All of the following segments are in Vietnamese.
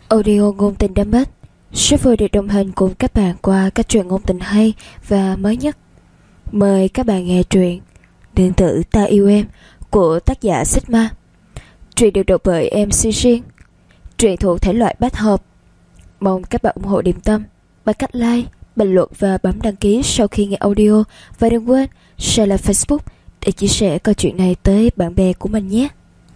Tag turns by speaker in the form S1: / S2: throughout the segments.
S1: Audio ngôn tình đam mến rất vui được đồng hành cùng các bạn qua các truyện ngôn tình hay và mới nhất. Mời các bạn nghe truyện Nương tử ta yêu em của tác giả Sigma. Truyện được đọc bởi MC Riêng. Truyện thuộc thể loại bát hợp. Mong các bạn ủng hộ Điềm Tâm bằng cách like, bình luận và bấm đăng ký sau khi nghe audio. Và đừng quên share lên Facebook để chia sẻ câu chuyện này tới bạn bè của mình nhé.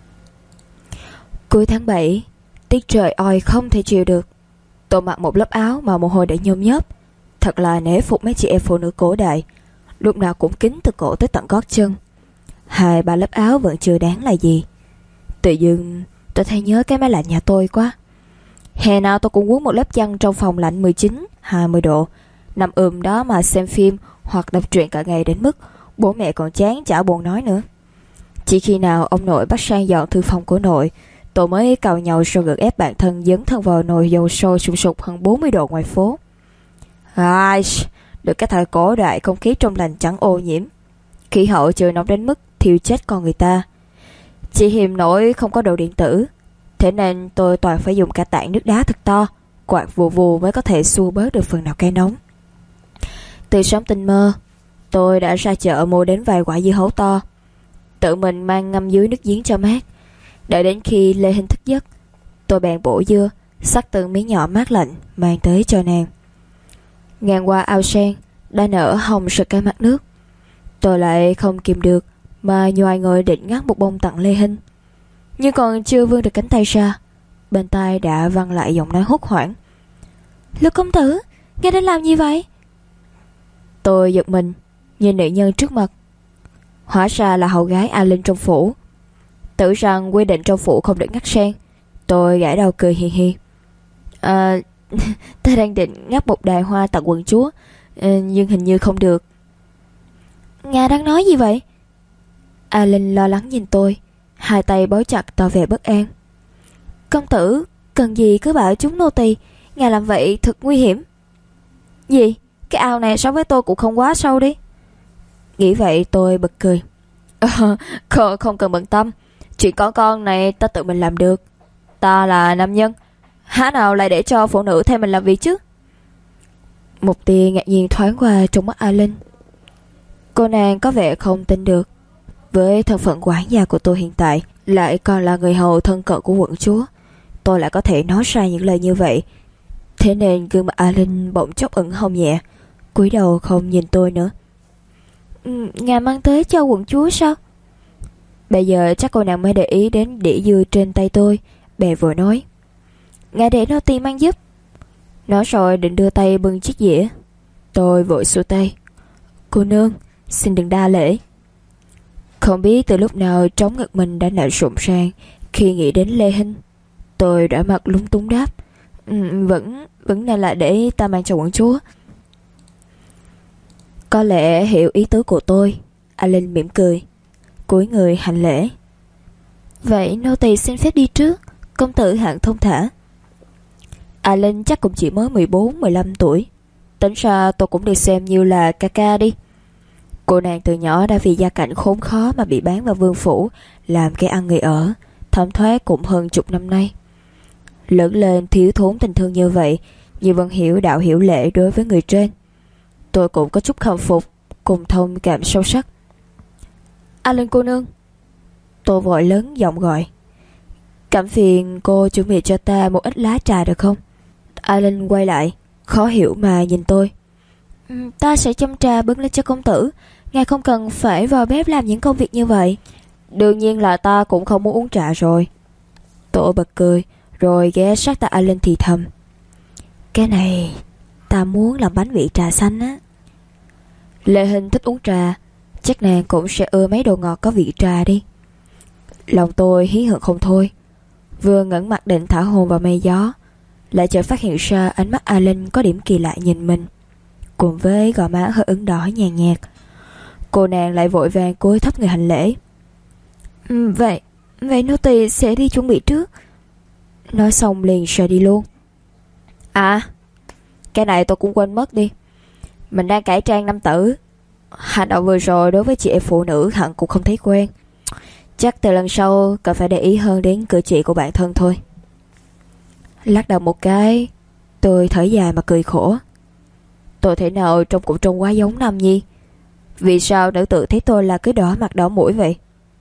S1: Cuối tháng 7, tiết trời oi không thể chịu được. Tôi mặc một lớp áo mà mồ hôi đã nhôm nhớp. Thật là nể phục mấy chị em phụ nữ cổ đại, lúc nào cũng kín từ cổ tới tận gót chân. 2-3 lớp áo vẫn chưa đáng là gì. Tự dưng tôi thấy nhớ cái máy lạnh nhà tôi quá. Hè nào tôi cũng quấn một lớp chăn trong phòng lạnh 19-20 độ, nằm đó mà xem phim hoặc đọc truyện cả ngày đến mức bố mẹ còn chán chả buồn nói nữa. Chỉ khi nào ông nội bắt sang dọn thư phòng của nội, tôi mới cào nhau rồi gượng ép bản thân dấn thân vào nồi dầu sôi sùng sục hơn 40 độ ngoài phố. Ai, được cái thời cổ đại không khí trong lành chẳng ô nhiễm, khí hậu chưa nóng đến mức thiêu chết con người ta. Chỉ hiềm nổi không có đồ điện tử, thế nên tôi toàn phải dùng cả tảng nước đá thật to, quạt vù vù mới có thể xua bớt được phần nào cái nóng. Từ sớm tinh mơ, tôi đã ra chợ mua đến vài quả dưa hấu to, tự mình mang ngâm dưới nước giếng cho mát. Đợi đến khi Lê Hinh thức giấc, tôi bèn bổ dưa, xắt từng miếng nhỏ mát lạnh mang tới cho nàng. Ngang qua ao sen đã nở hồng sực cả mặt nước, tôi lại không kìm được mà nhoài người định ngắt một bông tặng Lê Hinh. Nhưng còn chưa vươn được cánh tay ra, bên tai đã văng lại giọng nói hốt hoảng: "Lục công tử, ngài đang làm gì vậy?" Tôi giật mình nhìn nữ nhân trước mặt. Hóa ra là hầu gái A Linh trong phủ. Tưởng rằng quy định trong phủ không được ngắt sen, tôi gãi đầu cười hì hì. Ta đang định ngắt một đài hoa tặng quận chúa, nhưng hình như không được." "Ngài đang nói gì vậy?" A Linh lo lắng nhìn tôi, hai tay bấu chặt tỏ vẻ bất an. "Công tử, cần gì cứ bảo chúng nô tỳ, ngài làm vậy thật nguy hiểm." "Gì? Cái ao này so với tôi cũng không quá sâu đi." Nghĩ vậy tôi bật cười. Không cần bận tâm, chuyện con này ta tự mình làm được. Ta là nam nhân, há nào lại để cho phụ nữ thay mình làm việc chứ?" Một tia ngạc nhiên thoáng qua trong mắt A Linh. Cô nàng có vẻ không tin được. Với thân phận quản gia của tôi hiện tại, lại còn là người hầu thân cận của quận chúa, tôi lại có thể nói ra những lời như vậy. Thế nên gương mặt A Linh bỗng chốc ửng hồng nhẹ, cúi đầu không nhìn tôi nữa. "Ngài mang tới cho quận chúa sao?" Bây giờ chắc cô nàng mới để ý đến đĩa dưa trên tay tôi, bèn vội nói: "Ngài để nô tỳ mang giúp." Nói rồi định đưa tay bưng chiếc dĩa. Tôi vội xua tay: "Cô nương, xin đừng đa lễ." Không biết từ lúc nào trống ngực mình đã nở rộn ràng khi nghĩ đến Lê Hinh. Tôi đã mặt lúng túng đáp: Vẫn nên là để ta mang cho quận chúa." Có lẽ hiểu ý tứ của tôi, A Linh mỉm cười, cúi người hành lễ: "Vậy nô tỳ xin phép đi trước, công tử hạng thông thả." A Linh chắc cũng chỉ mới 14-15 tuổi, tính ra tôi cũng được xem như là ca ca đi. Cô nàng từ nhỏ đã vì gia cảnh khốn khó mà bị bán vào vương phủ làm cái ăn người ở, thấm thoát cũng hơn chục năm nay. Lớn lên thiếu thốn tình thương như vậy, nhưng vẫn hiểu đạo hiểu lễ đối với người trên. Tôi cũng có chút khâm phục, cùng thông cảm sâu sắc. "A Linh cô nương." Tôi vội lớn giọng gọi: "Cảm phiền cô chuẩn bị cho ta một ít lá trà được không?" A Linh quay lại, khó hiểu mà nhìn tôi. Ta sẽ châm trà bưng lên cho công tử, ngài không cần phải vào bếp làm những công việc như vậy." "Đương nhiên là ta cũng không muốn uống trà rồi." Tôi bật cười, rồi ghé sát tai A Linh thì thầm: "Cái này ta muốn làm bánh vị trà xanh á." Lê Hinh thích uống trà, chắc nàng cũng sẽ ưa mấy đồ ngọt có vị trà đi. Lòng tôi hí hửng không thôi. Vừa ngẩng mặt định thả hồn vào mây gió, lại chợt phát hiện ra ánh mắt A Linh có điểm kỳ lạ nhìn mình, cùng với gò má hơi ửng đỏ nhàn nhạt. Cô nàng lại vội vàng cúi thấp người hành lễ: Vậy nô tỳ sẽ đi chuẩn bị trước." Nói xong liền rời đi luôn. À, cái này tôi cũng quên mất đi. Mình đang cải trang nam tử, hành động vừa rồi đối với chị em phụ nữ hẳn cũng không thấy quen. Chắc từ lần sau cần phải để ý hơn đến cử chỉ của bản thân thôi. Lắc đầu một cái, tôi thở dài mà cười khổ. Tôi thể nào trông cũng trông quá giống Nam Nhi. Vì sao nữ tử thấy tôi là cứ đỏ mặt đỏ mũi vậy?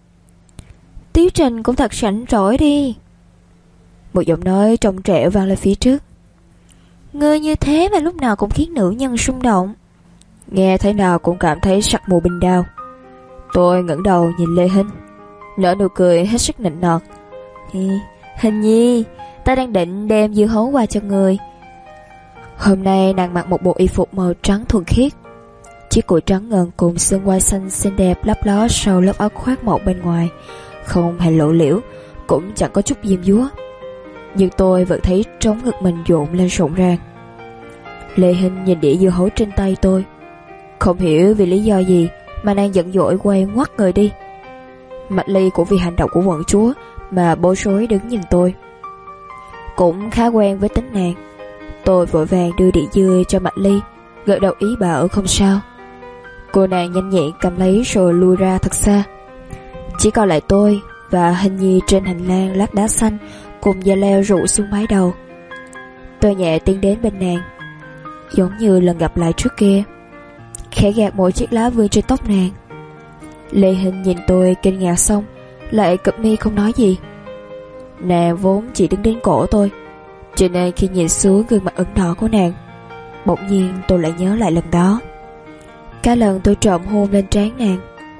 S1: Tiếu Trình cũng thật rảnh rỗi đi. Một giọng nói trong trẻo vang lên phía trước. Ngươi như thế mà lúc nào cũng khiến nữ nhân xung động. Nghe thế nào cũng cảm thấy sắc mù binh đao. Tôi ngẩng đầu nhìn Lê Hinh, nở nụ cười hết sức nịnh nọt. Hình nhi, ta đang định đem dưa hấu qua cho người. Hôm nay nàng mặc một bộ y phục màu trắng thuần khiết, chiếc cổ trắng ngần cùng xương quai xanh xinh đẹp lấp ló sau lớp áo khoác mỏng bên ngoài, không hề lộ liễu, cũng chẳng có chút diêm dúa. Nhưng tôi vẫn thấy trống ngực mình rộn lên rộn ràng. Lê Hinh nhìn đĩa dưa hấu trên tay tôi, không hiểu vì lý do gì mà nàng giận dỗi quay ngoắt người đi. Mạch Ly cũng vì hành động của quận chúa mà bối rối đứng nhìn tôi. Cũng khá quen với tính nàng, tôi vội vàng đưa đĩa dưa cho Mạch Ly, gật đầu ý bảo không sao. Cô nàng nhanh nhẹn cầm lấy rồi lui ra thật xa. Chỉ còn lại tôi và Hình Nhi trên hành lang lát đá xanh cùng da leo rủ xuống mái đầu. Tôi nhẹ tiến đến bên nàng, giống như lần gặp lại trước kia, khẽ gạt một chiếc lá vương trên tóc nàng. Lê Hinh nhìn tôi kinh ngạc xong lại cụp mi không nói gì. Nàng vốn chỉ đứng đến cổ tôi, cho nên khi nhìn xuống gương mặt ửng đỏ của nàng, bỗng nhiên tôi lại nhớ lại lần đó, cả lần tôi trộm hôn lên trán nàng.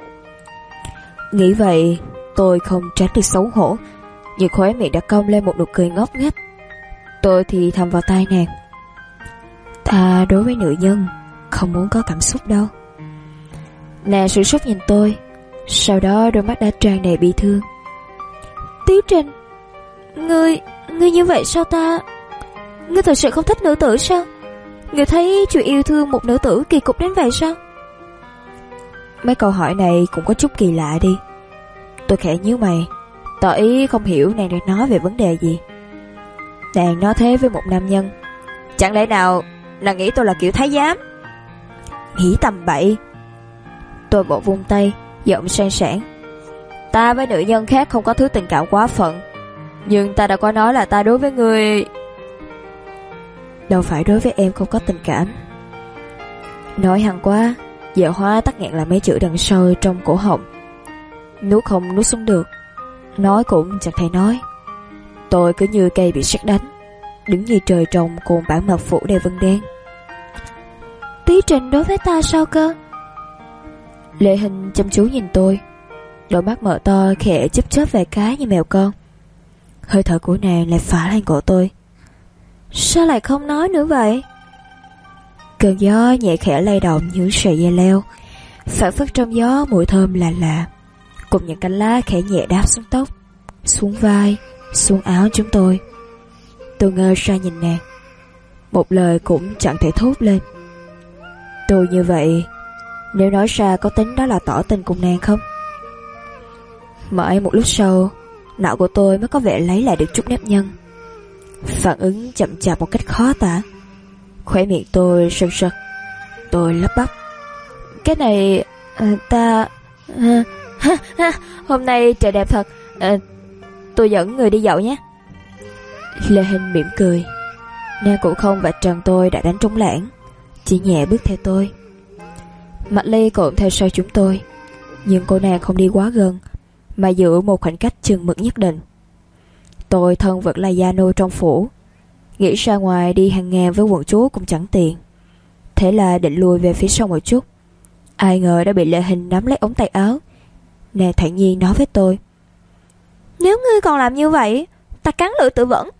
S1: Nghĩ vậy tôi không tránh được xấu hổ, nhưng khóe miệng đã cong lên một nụ cười ngốc nghếch. Tôi thì thầm vào tai nàng, ta đối với nữ nhân không muốn có cảm xúc đâu. Nàng sửng sốt nhìn tôi, sau đó đôi mắt đã tràn đầy bi thương. Tiếu Trình, ngươi như vậy sao ta? Ngươi thật sự không thích nữ tử sao? Ngươi thấy chuyện yêu thương một nữ tử kỳ cục đến vậy sao? Mấy câu hỏi này cũng có chút kỳ lạ đi. Tôi khẽ nhíu mày, tỏ ý không hiểu nàng đang nói về vấn đề gì. Nàng nói thế với một nam nhân, chẳng lẽ nào nàng nghĩ tôi là kiểu thái giám? Nghĩ tầm bậy. Tôi bộ vung tay, giọng sang sảng. Ta với nữ nhân khác không có thứ tình cảm quá phận, nhưng ta đã có nói là ta đối với người. Đâu phải đối với em không có tình cảm. Nói hăng quá, Dạ Hoa tắc nghẹn lại mấy chữ đằng sau trong cổ họng, nuốt không nuốt xuống được, nói cũng chẳng thể nói. Tôi cứ như cây bị sét đánh, đứng như trời trồng cùng bản mật phủ đầy vân đen. Tí Trình đối với ta sao cơ? Lê Hinh chăm chú nhìn tôi, đôi mắt mở to khẽ chớp chớp vài cái như mèo con. Hơi thở của nàng lại phả lên cổ tôi. Sao lại không nói nữa vậy? Cơn gió nhẹ khẽ lay động những sợi dây leo, phảng phất trong gió mùi thơm lạ lạ, cùng những cánh lá khẽ nhẹ đáp xuống tóc, xuống vai, xuống áo chúng tôi. Tôi ngơ ra nhìn nàng, một lời cũng chẳng thể thốt lên. Tôi như vậy, nếu nói ra có tính đó là tỏ tình cùng nàng không? Mãi một lúc sau, não của tôi mới có vẻ lấy lại được chút nếp nhăn. Phản ứng chậm chạp một cách khó tả. Khóe miệng tôi sần sật. Tôi lắp bắp, cái này hôm nay trời đẹp thật, tôi dẫn người đi dạo nhé. Lê Hinh mỉm cười. Nàng cũng không vạch trần tôi đã đánh trống lãng, chỉ nhẹ bước theo tôi. Mạch Ly cũng theo sau chúng tôi, nhưng cô nàng không đi quá gần, mà giữ một khoảng cách chừng mực nhất định. Tôi thân vẫn là gia nô trong phủ, nghĩ ra ngoài đi hàng ngàn với quận chúa cũng chẳng tiện, thế là định lùi về phía sau một chút. Ai ngờ đã bị Lê Hinh nắm lấy ống tay áo. Nàng thản nhiên nói với tôi, nếu ngươi còn làm như vậy, ta cắn lưỡi tự vẫn.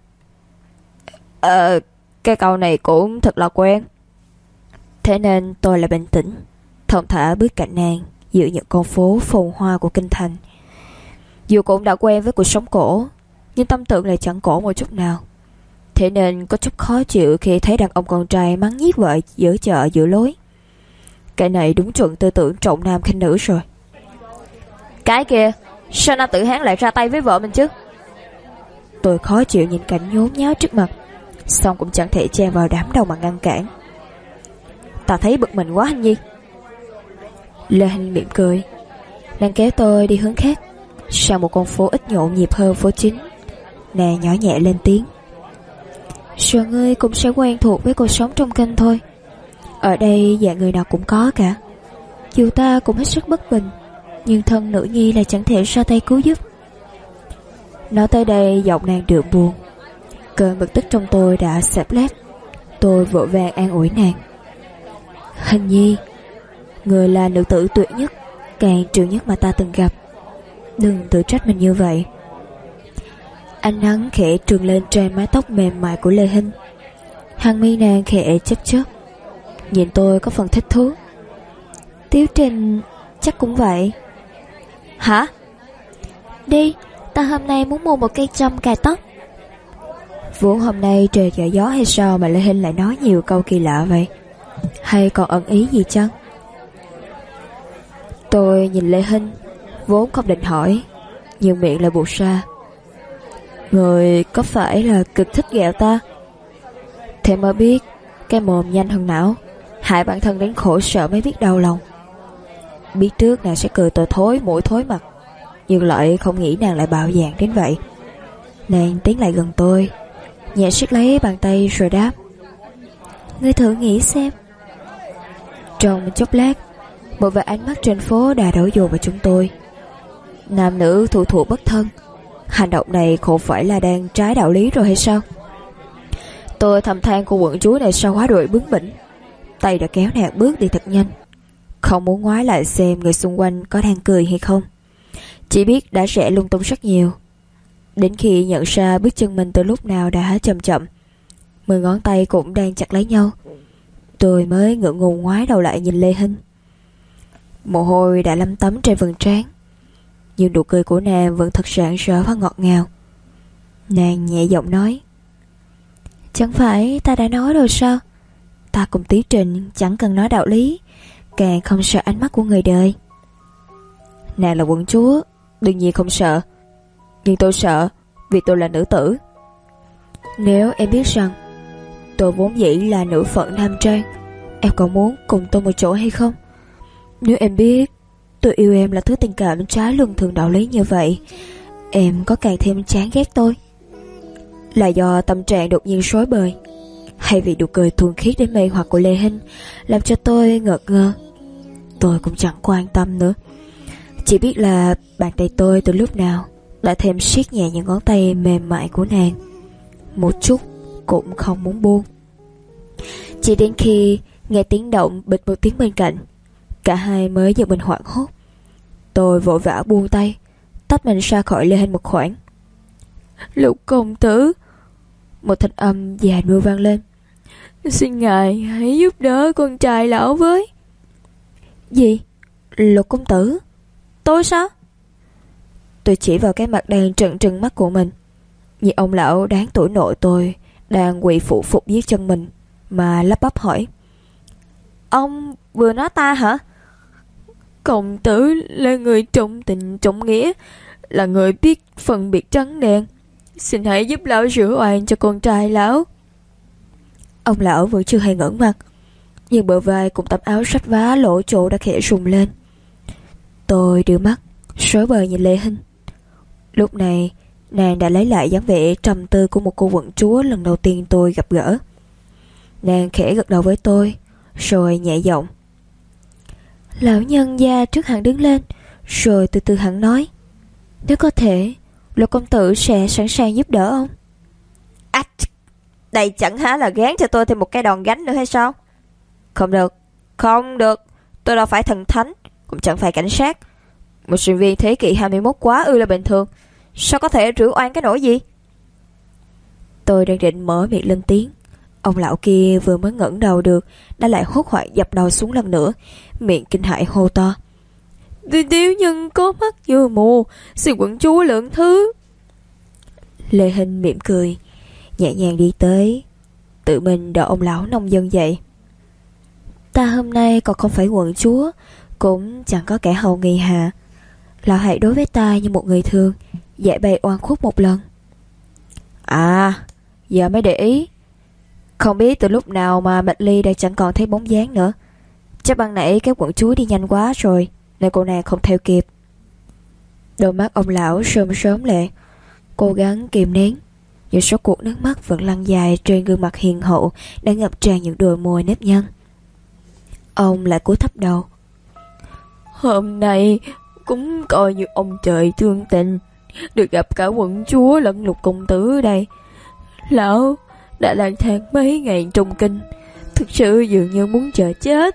S1: Cái câu này cũng thật là quen. Thế nên tôi lại bình tĩnh, thong thả bước cạnh nàng giữa những con phố phồn hoa của kinh thành. Dù cũng đã quen với cuộc sống cổ, nhưng tâm tưởng lại chẳng cổ một chút nào. Thế nên có chút khó chịu khi thấy đàn ông con trai mắng nhiếc vợ giữa chợ giữa lối. Cái này đúng chuẩn tư tưởng trọng nam khinh nữ rồi. Cái kia, sao nam tử Hán lại ra tay với vợ mình chứ? Tôi khó chịu nhìn cảnh nhốn nháo trước mặt, xong cũng chẳng thể chen vào đám đông mà ngăn cản. Ta thấy bực mình quá Hinh Nhi. Lê Hinh mỉm cười. Nàng kéo tôi đi hướng khác, sang một con phố ít nhộn nhịp hơn phố chính. Nàng nhỏ nhẹ lên tiếng, Rồi ngươi cũng sẽ quen thuộc với cuộc sống trong kinh thôi. Ở đây dạng người nào cũng có cả. Dù ta cũng hết sức bất bình, nhưng thân nữ nhi là chẳng thể ra tay cứu giúp. Nói tới đây giọng nàng đượm buồn. Cơn bực tức trong tôi đã xẹp lép. Tôi vội vàng an ủi nàng. Hình nhi, người là nữ tử tuyệt nhất, càng trừ nhất mà ta từng gặp. Đừng tự trách mình như vậy. Ánh nắng khẽ trườn lên trên mái tóc mềm mại của Lê Hinh. Hàng mi nàng khẽ chớp chớp, nhìn tôi có phần thích thú. Tiếu Trình chắc cũng vậy. Hả? Đi, ta hôm nay muốn mua một cây châm cài tóc. Vốn hôm nay trời trở gió hay sao mà Lê Hinh lại nói nhiều câu kỳ lạ vậy? Hay còn ẩn ý gì chăng? Tôi nhìn Lê Hinh, vốn không định hỏi, nhưng miệng lại buột ra. Người có phải là cực thích ghẹo ta? Thế mới biết cái mồm nhanh hơn não, hại bản thân đến khổ sở mới biết đau lòng. Biết trước nàng sẽ cười tôi thối mũi thối mặt, nhưng lại không nghĩ nàng lại bạo dạn đến vậy. Nàng tiến lại gần tôi, nhẹ siết lấy bàn tay rồi đáp. Ngươi thử nghĩ xem. Trong chốc lát, một vài ánh mắt trên phố đã đổ dồn vào chúng tôi. Nam nữ thủ thụ bất thân, hành động này không phải là đang trái đạo lý rồi hay sao? Tôi thầm than cô quận chúa này sao quá đội bướng bỉnh. Tay đã kéo nàng bước đi thật nhanh, không muốn ngoái lại xem người xung quanh có đang cười hay không. Chỉ biết đã rẽ lung tung rất nhiều. Đến khi nhận ra bước chân mình từ lúc nào đã chậm chậm, 10 ngón tay cũng đang chặt lấy nhau, tôi mới ngượng ngùng ngoái đầu lại nhìn Lê Hinh. Mồ hôi đã lấm tấm trên vầng trán, nhưng nụ cười của nàng vẫn thật rạng rỡ và ngọt ngào. Nàng nhẹ giọng nói. Chẳng phải ta đã nói rồi sao? Ta cùng Tí Trình chẳng cần nói đạo lý, càng không sợ ánh mắt của người đời. Nàng là quận chúa, đương nhiên không sợ. Nhưng tôi sợ vì tôi là nữ tử. Nếu em biết rằng tôi vốn dĩ là nữ phận nam trang, em còn muốn cùng tôi một chỗ hay không? Nếu em biết tôi yêu em là thứ tình cảm trái luân thường đạo lý như vậy, em có càng thêm chán ghét tôi? Là do tâm trạng đột nhiên rối bời, hay vì nụ cười thuần khiết đến mê hoặc của Lê Hinh làm cho tôi ngợt ngơ? Tôi cũng chẳng quan tâm nữa. Chỉ biết là bàn tay tôi từ lúc nào đã thêm siết nhẹ những ngón tay mềm mại của nàng, một chút cũng không muốn buông. Chỉ đến khi nghe tiếng động bịch một tiếng bên cạnh, cả hai mới giật mình hoảng hốt. Tôi vội vã buông tay, tách mình ra khỏi Lê Hinh một khoảng. Lục công tử, một thanh âm già nua vang lên. Xin ngài hãy giúp đỡ con trai lão với. Gì? Lục công tử? Tôi sao? Tôi chỉ vào cái mặt đang trừng trừng mắt của mình, như ông lão đáng tuổi nội tôi đang quỳ phụ phục dưới chân mình, mà lắp bắp hỏi. Ông vừa nói ta hả? Công tử là người trọng tình trọng nghĩa, là người biết phân biệt trắng đen. Xin hãy giúp lão rửa oan cho con trai lão. Ông lão vẫn chưa hề ngẩng mặt, nhưng bờ vai cùng tấm áo rách vá lỗ chỗ đã khẽ rùng lên. Tôi đưa mắt rối bời nhìn Lê Hinh. Lúc này nàng đã lấy lại dáng vẻ trầm tư của một cô quận chúa lần đầu tiên tôi gặp gỡ. Nàng khẽ gật đầu với tôi, rồi nhẹ giọng. Lão nhân gia trước hẳn đứng lên, rồi từ từ hẳn nói. Nếu có thể, Lục công tử sẽ sẵn sàng giúp đỡ ông. Ách, đây chẳng há là gán cho tôi thêm một cái đòn gánh nữa hay sao? Không được, không được. Tôi đâu phải thần thánh, cũng chẳng phải cảnh sát. Một sinh viên thế kỷ 21 quá ư là bình thường. Sao có thể rửa oan cái nỗi gì? Tôi đang định mở miệng lên tiếng, ông lão kia vừa mới ngẩng đầu được đã lại hốt hoảng dập đầu xuống lần nữa, miệng kinh hãi hô to. Tiểu nhân có mắt như mù, xin quận chúa lượng thứ. Lê Hinh mỉm cười, nhẹ nhàng đi tới, tự mình đỡ ông lão nông dân dậy. Ta hôm nay còn không phải quận chúa, cũng chẳng có kẻ hầu nghi hạ. Lão hãy đối với ta như một người thường, giải bày oan khuất một lần. À, giờ mới để ý. Không biết từ lúc nào mà Mạch Ly đã chẳng còn thấy bóng dáng nữa. Chắc ban nãy cái quận chúa đi nhanh quá rồi, nên cô nàng không theo kịp. Đôi mắt ông lão sớm sớm lệ, cố gắng kìm nén, nhưng số cuộc nước mắt vẫn lăn dài trên gương mặt hiền hậu đã ngập tràn những đôi môi nếp nhăn. Ông lại cúi thấp đầu. Hôm nay cũng coi như ông trời thương tình, được gặp cả quận chúa lẫn Lục công tử ở đây. Lão đã lang thang mấy ngày trong kinh, thực sự dường như muốn chờ chết.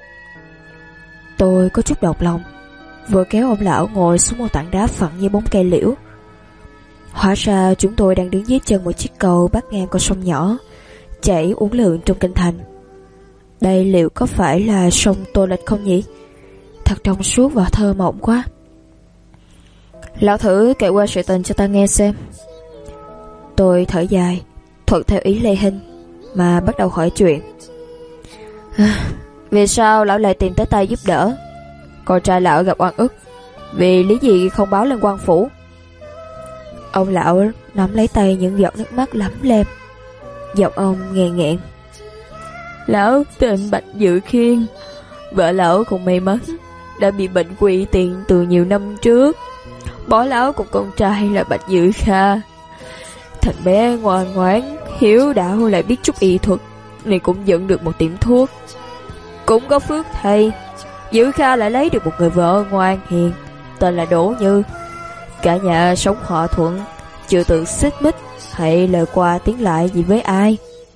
S1: Tôi có chút độc lòng, vừa kéo ông lão ngồi xuống một tảng đá phẳng như bóng cây liễu. Hóa ra chúng tôi đang đứng dưới chân một chiếc cầu bắc ngang con sông nhỏ chảy uốn lượn trong kinh thành. Đây liệu có phải là sông Tô Lịch không nhỉ? Thật trong suốt và thơ mộng quá. Lão thử kể qua sự tình cho ta nghe xem. Tôi thở dài, thuận theo ý Lê Hinh mà bắt đầu hỏi chuyện. Vì sao lão lại tìm tới tay giúp đỡ? Con trai lão gặp oan ức, vì lý gì không báo lên quan phủ? Ông lão nắm lấy tay những giọt nước mắt lấm lem, giọng ông nghẹn nghẹn. Lão tên Bạch Dự Khiên, vợ lão cũng may mắn đã bị bệnh quỵ tiền từ nhiều năm trước, bỏ lão cùng con trai là Bạch Dự Kha. Thằng bé ngoan ngoãn, hiếu đạo lại biết chút y thuật, nên cũng dựng được một tiệm thuốc. Cũng có phước thay, Dự Kha lại lấy được một người vợ ngoan hiền, tên là Đỗ Như. Cả nhà sống hòa thuận, chưa từng xích mích hay lời qua tiếng lại gì với ai.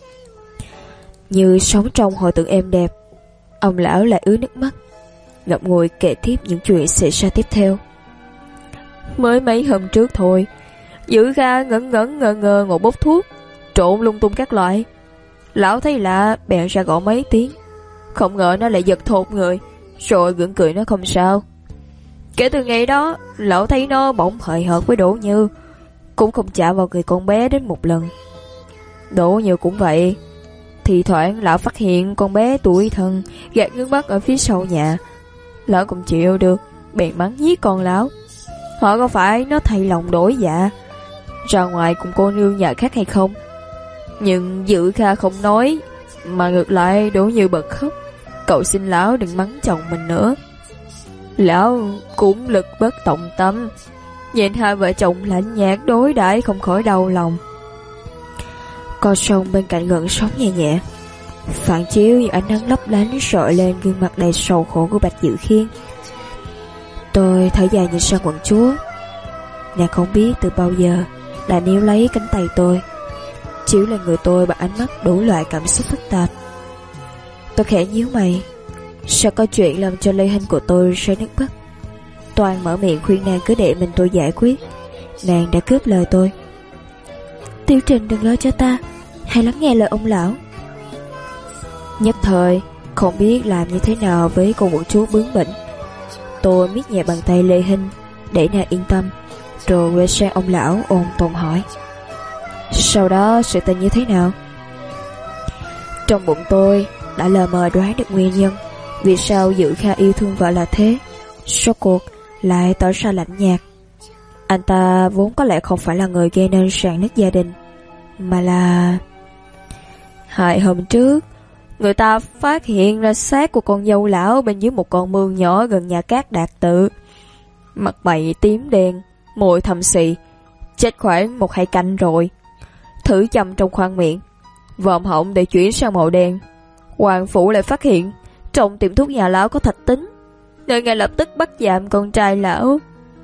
S1: Như sống trong hồi tượng êm đẹp, ông lão lại ứa nước mắt, ngậm ngùi kể tiếp những chuyện xảy ra tiếp theo. Mới mấy hôm trước thôi, Dự Kha ngẩn ngơ ngơ ngồi bốc thuốc, trộn lung tung các loại. Lão thấy lạ bèn ra gõ mấy tiếng, không ngờ nó lại giật thột người, rồi gượng cười nó không sao. Kể từ ngày đó, lão thấy nó bỗng hời hợt với Đỗ Như, cũng không chạm vào người con bé đến một lần. Đỗ Như cũng vậy. Thì thoảng lão phát hiện con bé tuổi thân gạt nước mắt ở phía sau nhà, lão cũng chịu được, bèn mắng nhiếc con lão. Họ có phải nó thay lòng đổi dạ ra ngoài cùng cô nương nhà khác hay không? Nhưng Dự Kha không nói, mà ngược lại Đỗ Như bật khóc, cậu xin lão đừng mắng chồng mình nữa. Lão cũng lực bất tòng tâm, nhìn hai vợ chồng lạnh nhạt đối đãi không khỏi đau lòng. Con sông bên cạnh gợn sóng nhẹ nhẹ, phản chiếu những ánh nắng lấp lánh rọi lên gương mặt đầy sầu khổ của Bạch Dự Khiên. Tôi thở dài nhìn sang quận chúa. Nàng không biết từ bao giờ đã níu lấy cánh tay tôi, chiếu lên người tôi bằng ánh mắt đủ loại cảm xúc phức tạp. Tôi khẽ nhíu mày, sao có chuyện làm cho Lê Hinh của tôi rơi nước mắt. Toàn mở miệng khuyên nàng cứ để mình tôi giải quyết, nàng đã cướp lời tôi. Tiêu Trình đừng lo cho ta, hãy lắng nghe lời ông lão. Nhất thời không biết làm như thế nào với cô quận chúa bướng bỉnh. Tôi miết nhẹ bàn tay Lê Hinh để nàng yên tâm, rồi quay sang ông lão ôn tồn hỏi. Sau đó sự tình như thế nào? Trong bụng tôi đã lờ mờ đoán được nguyên nhân vì sao Dự Kha yêu thương vợ là thế, rốt cuộc lại tỏ ra lạnh nhạt. Anh ta vốn có lẽ không phải là người gây nên rạn nứt gia đình, mà là 2 hôm trước người ta phát hiện ra xác của con dâu lão bên dưới một con mương nhỏ gần nhà Cát Đạt Tự. Mặt mày tím đen, môi thâm xì, chết khoảng 1-2 canh rồi. Thử châm trong khoang miệng, vòm họng để chuyển sang màu đen. Hoàng phủ lại phát hiện trong tiệm thuốc nhà lão có thạch tín, nên ngay lập tức bắt giam con trai lão.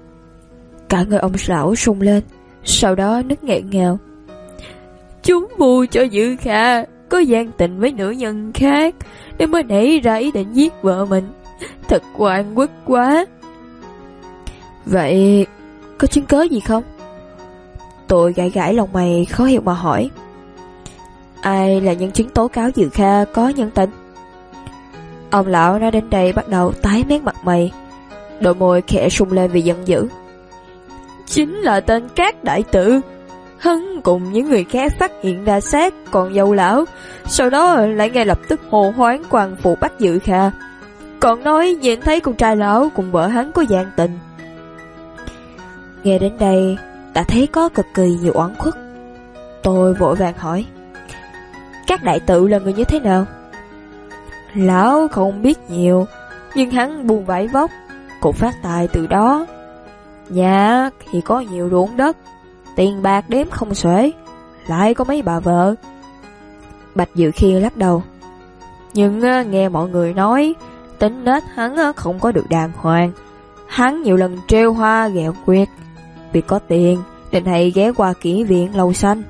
S1: Cả người ông lão rung lên, sau đó nức nghẹn ngào. Chúng mưu cho Dự Kha có gian tình với nữ nhân khác, nên mới nảy ra ý định giết vợ mình. Thật oan uất quá. Vậy có chứng cớ gì không? Tôi gãi gãi lông mày khó hiểu mà hỏi. Ai là nhân chứng tố cáo Dự Kha có nhân tình? Ông lão nói đến đây bắt đầu tái mét mặt mày, đôi môi khẽ rung lên vì giận dữ. Chính là tên Cát Đại Tự. Hắn cùng những người khác phát hiện ra xác con dâu lão, sau đó lại ngay lập tức hồ hoáng quan phủ bắt Dự Kha, còn nói nhìn thấy con trai lão cùng vợ hắn có gian tình. Nghe đến đây đã thấy có cực kỳ nhiều oán khuất. Tôi vội vàng hỏi, Cát Đại Tự là người như thế nào? Lão không biết nhiều, nhưng hắn buôn vải vóc, cũng phát tài từ đó. Nhà thì có nhiều ruộng đất, tiền bạc đếm không xuể,
S2: lại có mấy bà vợ.
S1: Bạch Dự Khiên lắc đầu.
S2: Nhưng nghe mọi người nói tính nết hắn không có được đàng hoàng. Hắn nhiều lần trêu hoa ghẹo quyệt. Vì có tiền nên hay ghé qua kỹ viện Lầu Xanh.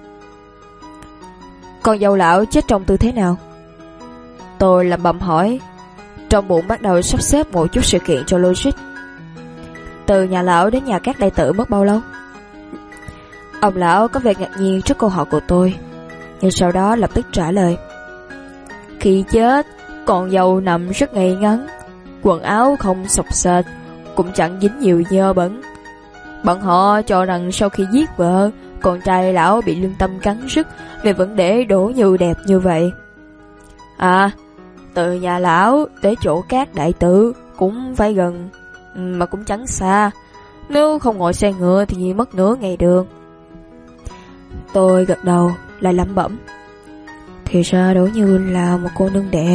S1: Con dâu lão chết trong tư thế nào?
S2: Tôi lẩm bẩm hỏi, trong bụng bắt đầu sắp xếp một chút sự kiện cho logic.
S1: Từ nhà lão đến nhà các đại tử mất bao lâu?
S2: Ông lão có vẻ ngạc nhiên trước câu hỏi của tôi, nhưng sau đó lập tức trả lời. Khi chết, con dâu nằm rất ngay ngắn, quần áo không xộc xệch, cũng chẳng dính nhiều nhơ bẩn. Bọn họ cho rằng sau khi giết vợ, con trai lão bị lương tâm cắn rứt về vấn đề đổ như đẹp như vậy. À, từ nhà lão tới chỗ các đại tử cũng phải gần, mà cũng chẳng xa. Nếu không ngồi xe ngựa thì mất nửa ngày đường.
S1: Tôi gật đầu, lại lẩm bẩm. Thì ra Đỗ Như là một cô nương đẹp.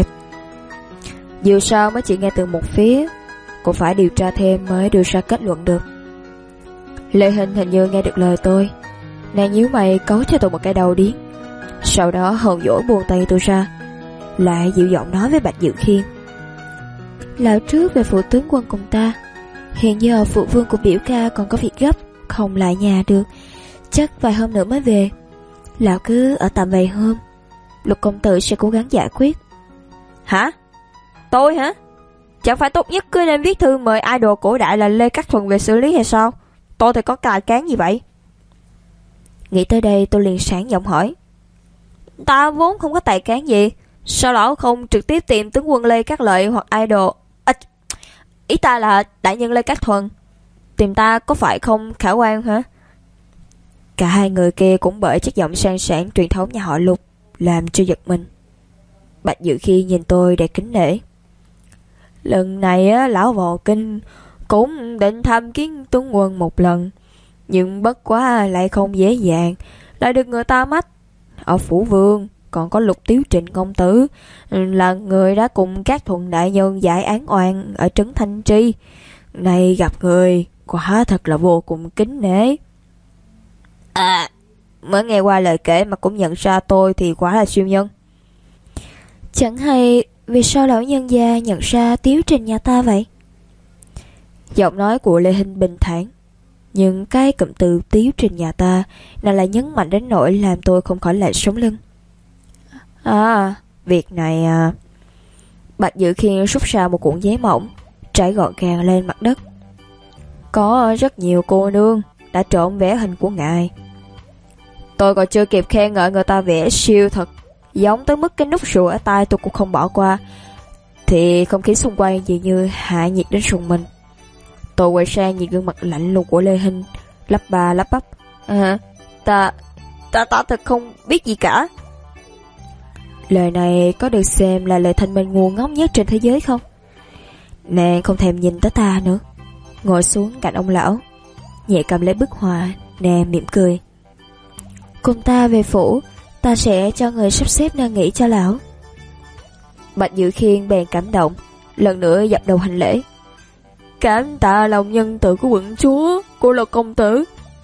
S2: Dù sao mới chỉ nghe từ một phía, cũng phải điều tra thêm mới đưa ra kết luận được.
S1: Lê hình như nghe được lời tôi. Nàng nhíu mày cấu cho tôi một cái đầu điếc. Sau đó hờn dỗi buông tay tôi ra, lại dịu giọng nói với Bạch Dự Khiên. Lão trước về phủ tướng quân cùng ta. Hiện giờ phụ vương của biểu ca còn có việc gấp, không lại nhà được, chắc vài hôm nữa mới về. Lão cứ ở tạm vài hôm, Lục công tử sẽ cố gắng giải quyết.
S2: Hả? Tôi hả? Chẳng phải tốt nhất cứ nên viết thư mời idol cổ đại là Lê Cát Thuần về xử lý hay sao? Tôi thì có cài cán gì vậy?
S1: Nghĩ tới đây tôi liền sáng giọng hỏi.
S2: Ta vốn không có tài cán gì, sao lão không trực tiếp tìm tướng quân Lê Cát Lợi hoặc idol? Ý ta là đại nhân Lê Cát Thuần. Tìm ta có phải không khả quan hả?
S1: Cả hai người kia cũng bởi chất giọng sang sảng truyền thống nhà họ Lục làm cho giật mình. Bạch Dự Khiên nhìn tôi đầy kính nể.
S2: Lần này lão vào kinh cũng định thăm kiến tướng quân một lần, nhưng bất quá lại không dễ dàng, lại được người ta mách. Ở phủ vương còn có Lục Tiếu Trịnh công tử, là người đã cùng các thuần đại nhân giải án oan ở trấn Thanh Tri. Này gặp người quả thật là vô cùng kính nể. À, mới nghe qua lời kể mà cũng nhận ra tôi thì quả là siêu nhân.
S1: Chẳng hay vì sao lão nhân gia nhận ra Tiếu Trịnh nhà ta vậy?
S2: Giọng nói của Lê Hinh bình thản, nhưng cái cụm từ Tiếu Trịnh nhà ta nàng lại nhấn mạnh đến nỗi làm tôi không khỏi lạnh sống lưng. À, việc này à. Bạch Dự Khiên rút ra một cuộn giấy mỏng, trải gọn gàng lên mặt đất. Có rất nhiều cô nương đã trộn vẽ hình của ngài. Tôi còn chưa kịp khen ngợi người ta vẽ siêu thật, giống tới mức cái nút rùa ở tai tôi cũng không bỏ qua, thì không khí xung quanh dường như hạ nhiệt đến rùng mình. Tôi quay sang nhìn gương mặt lạnh lùng của Lê Hinh, lắp ba lắp bắp. Ta thật không biết gì cả.
S1: Lời này có được xem là lời thanh minh ngu ngốc nhất trên thế giới không? Nàng không thèm nhìn tới ta nữa, ngồi xuống cạnh ông lão, nhẹ cầm lấy bức họa, nàng mỉm cười. Cùng ta về phủ, ta sẽ cho người sắp xếp nơi nghỉ cho lão.
S2: Bạch Dự Khiên bèn cảm động, lần nữa dập đầu hành lễ. Cảm tạ lòng nhân từ của quận chúa, của Lục công tử.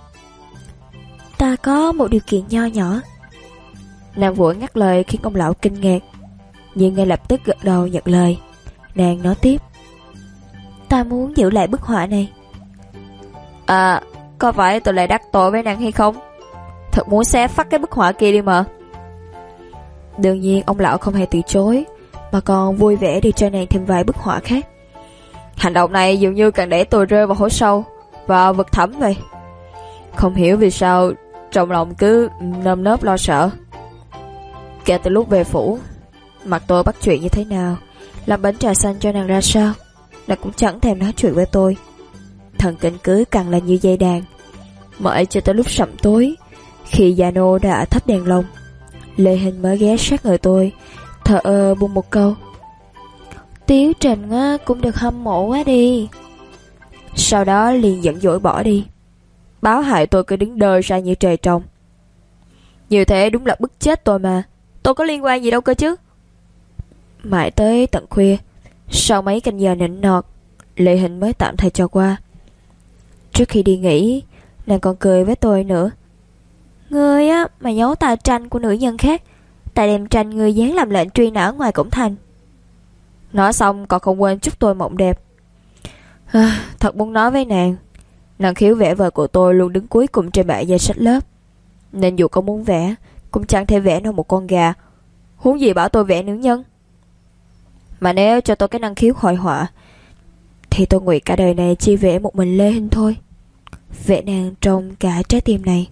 S1: Ta có một điều kiện nho nhỏ.
S2: Nàng vội ngắt lời khiến ông lão kinh ngạc, nhưng ngay lập tức gật đầu nhận lời. Nàng nói tiếp.
S1: Ta muốn giữ lại bức họa này.
S2: À, có phải tôi lại đắc tội với nàng hay không? Thật muốn xé phát cái bức họa kia đi mà. Đương nhiên ông lão không hề từ chối, mà còn vui vẻ đi cho nàng thêm vài bức họa khác. Hành động này dường như càng để tôi rơi vào hố sâu, vào vực thẳm vậy. Không hiểu vì sao trong lòng cứ nơm nớp lo sợ. Kể từ lúc về phủ, mặt tôi bắt chuyện như thế nào, làm bánh trà xanh cho nàng ra sao, nàng cũng chẳng thèm nói chuyện với tôi. Thần kinh cứ càng là như dây đàn. Mãi cho tới lúc sẩm tối, khi già nô đã thắp đèn lồng, Lê Hinh mới ghé sát người tôi, thờ ơ buông một câu.
S1: Tiếu Trịnh cũng được hâm mộ quá đi.
S2: Sau đó liền giận dỗi bỏ đi. Báo hại tôi cứ đứng đơ ra như trời trồng. Như thế đúng là bức chết tôi mà. Tôi có liên quan gì đâu cơ chứ. Mãi tới tận khuya, sau mấy canh giờ nịnh nọt, Lê Hinh mới tạm thời cho qua. Trước khi đi nghỉ, nàng còn cười với tôi nữa.
S1: Ngươi á mà giấu tà tranh của nữ nhân khác, ta đem tranh ngươi dán làm lệnh truy nã ngoài cổng thành.
S2: Nói xong còn không quên chúc tôi mộng đẹp. Thật muốn nói với nàng, năng khiếu vẽ vời của tôi luôn đứng cuối cùng trên bảng danh sách lớp, nên dù có muốn vẽ cũng chẳng thể vẽ nổi một con gà, huống gì bảo tôi vẽ nữ nhân. Mà nếu cho tôi cái năng khiếu hội họa thì tôi nguyện cả đời này chỉ vẽ một mình Lê Hinh thôi, vẽ nàng trong cả trái tim này.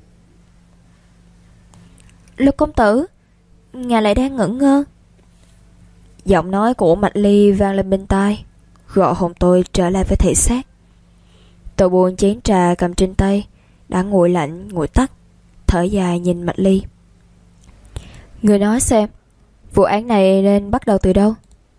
S1: Lục công tử, ngài lại đang ngẩn ngơ.
S2: Giọng nói của Mạch Ly vang lên bên tai, gọi hồn tôi trở lại với thể xác. Tôi buông chén trà cầm trên tay, đã nguội lạnh nguội tắt, thở dài nhìn Mạch Ly. Người nói xem, vụ án này nên bắt đầu từ đâu?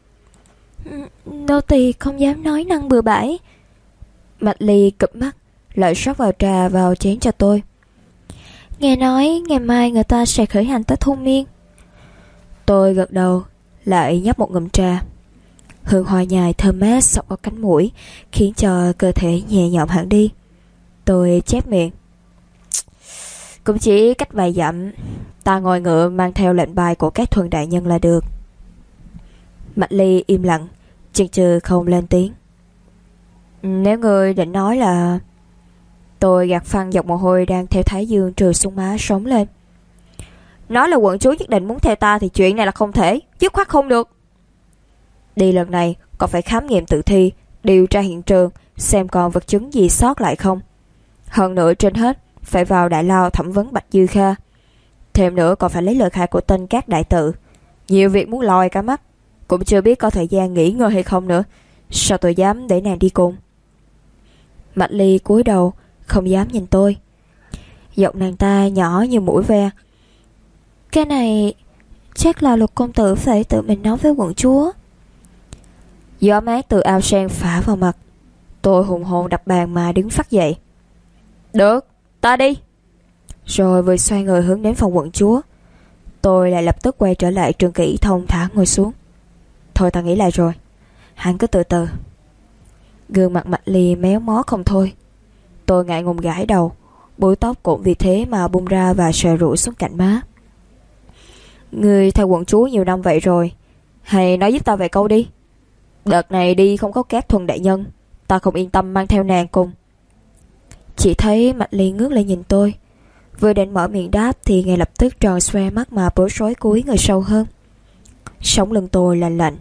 S1: Nô tỳ không dám nói năng bừa bãi.
S2: Mạch Ly cụp mắt, lại rót vào trà vào chén cho tôi.
S1: Nghe nói ngày mai người ta sẽ khởi hành tới Thôn Miên.
S2: Tôi gật đầu, lại nhấp một ngụm trà. Hương hoa nhài thơm mát xộc vào cánh mũi, khiến cho cơ thể nhẹ nhõm hẳn đi. Tôi chép miệng. Cũng chỉ cách vài dặm, ta ngồi ngựa mang theo lệnh bài của các thuần đại nhân là được. Mạch Ly im lặng, chần chừ không lên tiếng. Nếu người định nói là... Tôi gạt phăng dọc mồ hôi đang theo thái dương trừ xuống má sống lên. Nói là quận chúa nhất định muốn theo ta thì chuyện này là không thể, dứt khoát không được. Đi lần này còn phải khám nghiệm tử thi, điều tra hiện trường, xem còn vật chứng gì sót lại không. Hơn nữa trên hết phải vào đại lao thẩm vấn Bạch Dư Kha. Thêm nữa còn phải lấy lời khai của tên các đại tự. Nhiều việc muốn lòi cả mắt, cũng chưa biết có thời gian nghỉ ngơi hay không nữa. Sao tôi dám để nàng đi cùng? Mạch Ly cúi đầu, không dám nhìn tôi. Giọng nàng ta nhỏ như mũi ve.
S1: Cái này chắc là Lục công tử phải tự mình nói với quận chúa.
S2: Gió mát từ ao sen phả vào mặt. Tôi hùng hồn đập bàn mà đứng phắt dậy. Được, ta đi. Rồi vừa xoay người hướng đến phòng quận chúa. Tôi lại lập tức quay trở lại Trường Kỷ thông thả ngồi xuống. Thôi ta nghĩ lại rồi, hắn cứ từ từ. Gương mặt Mạch Ly méo mó không thôi. Tôi ngại ngùng gãi đầu, búi tóc cũng vì thế mà bung ra và sờ rủ xuống cạnh má. Người theo quận chúa nhiều năm vậy rồi, hay nói giúp ta vài câu đi. Đợt này đi không có các thuần đại nhân, ta không yên tâm mang theo nàng cùng. Chỉ thấy Mạch Ly ngước lên nhìn tôi, vừa định mở miệng đáp thì ngay lập tức tròn xoe mắt mà bối rối cúi người sâu hơn. Sống lưng tôi lạnh lạnh.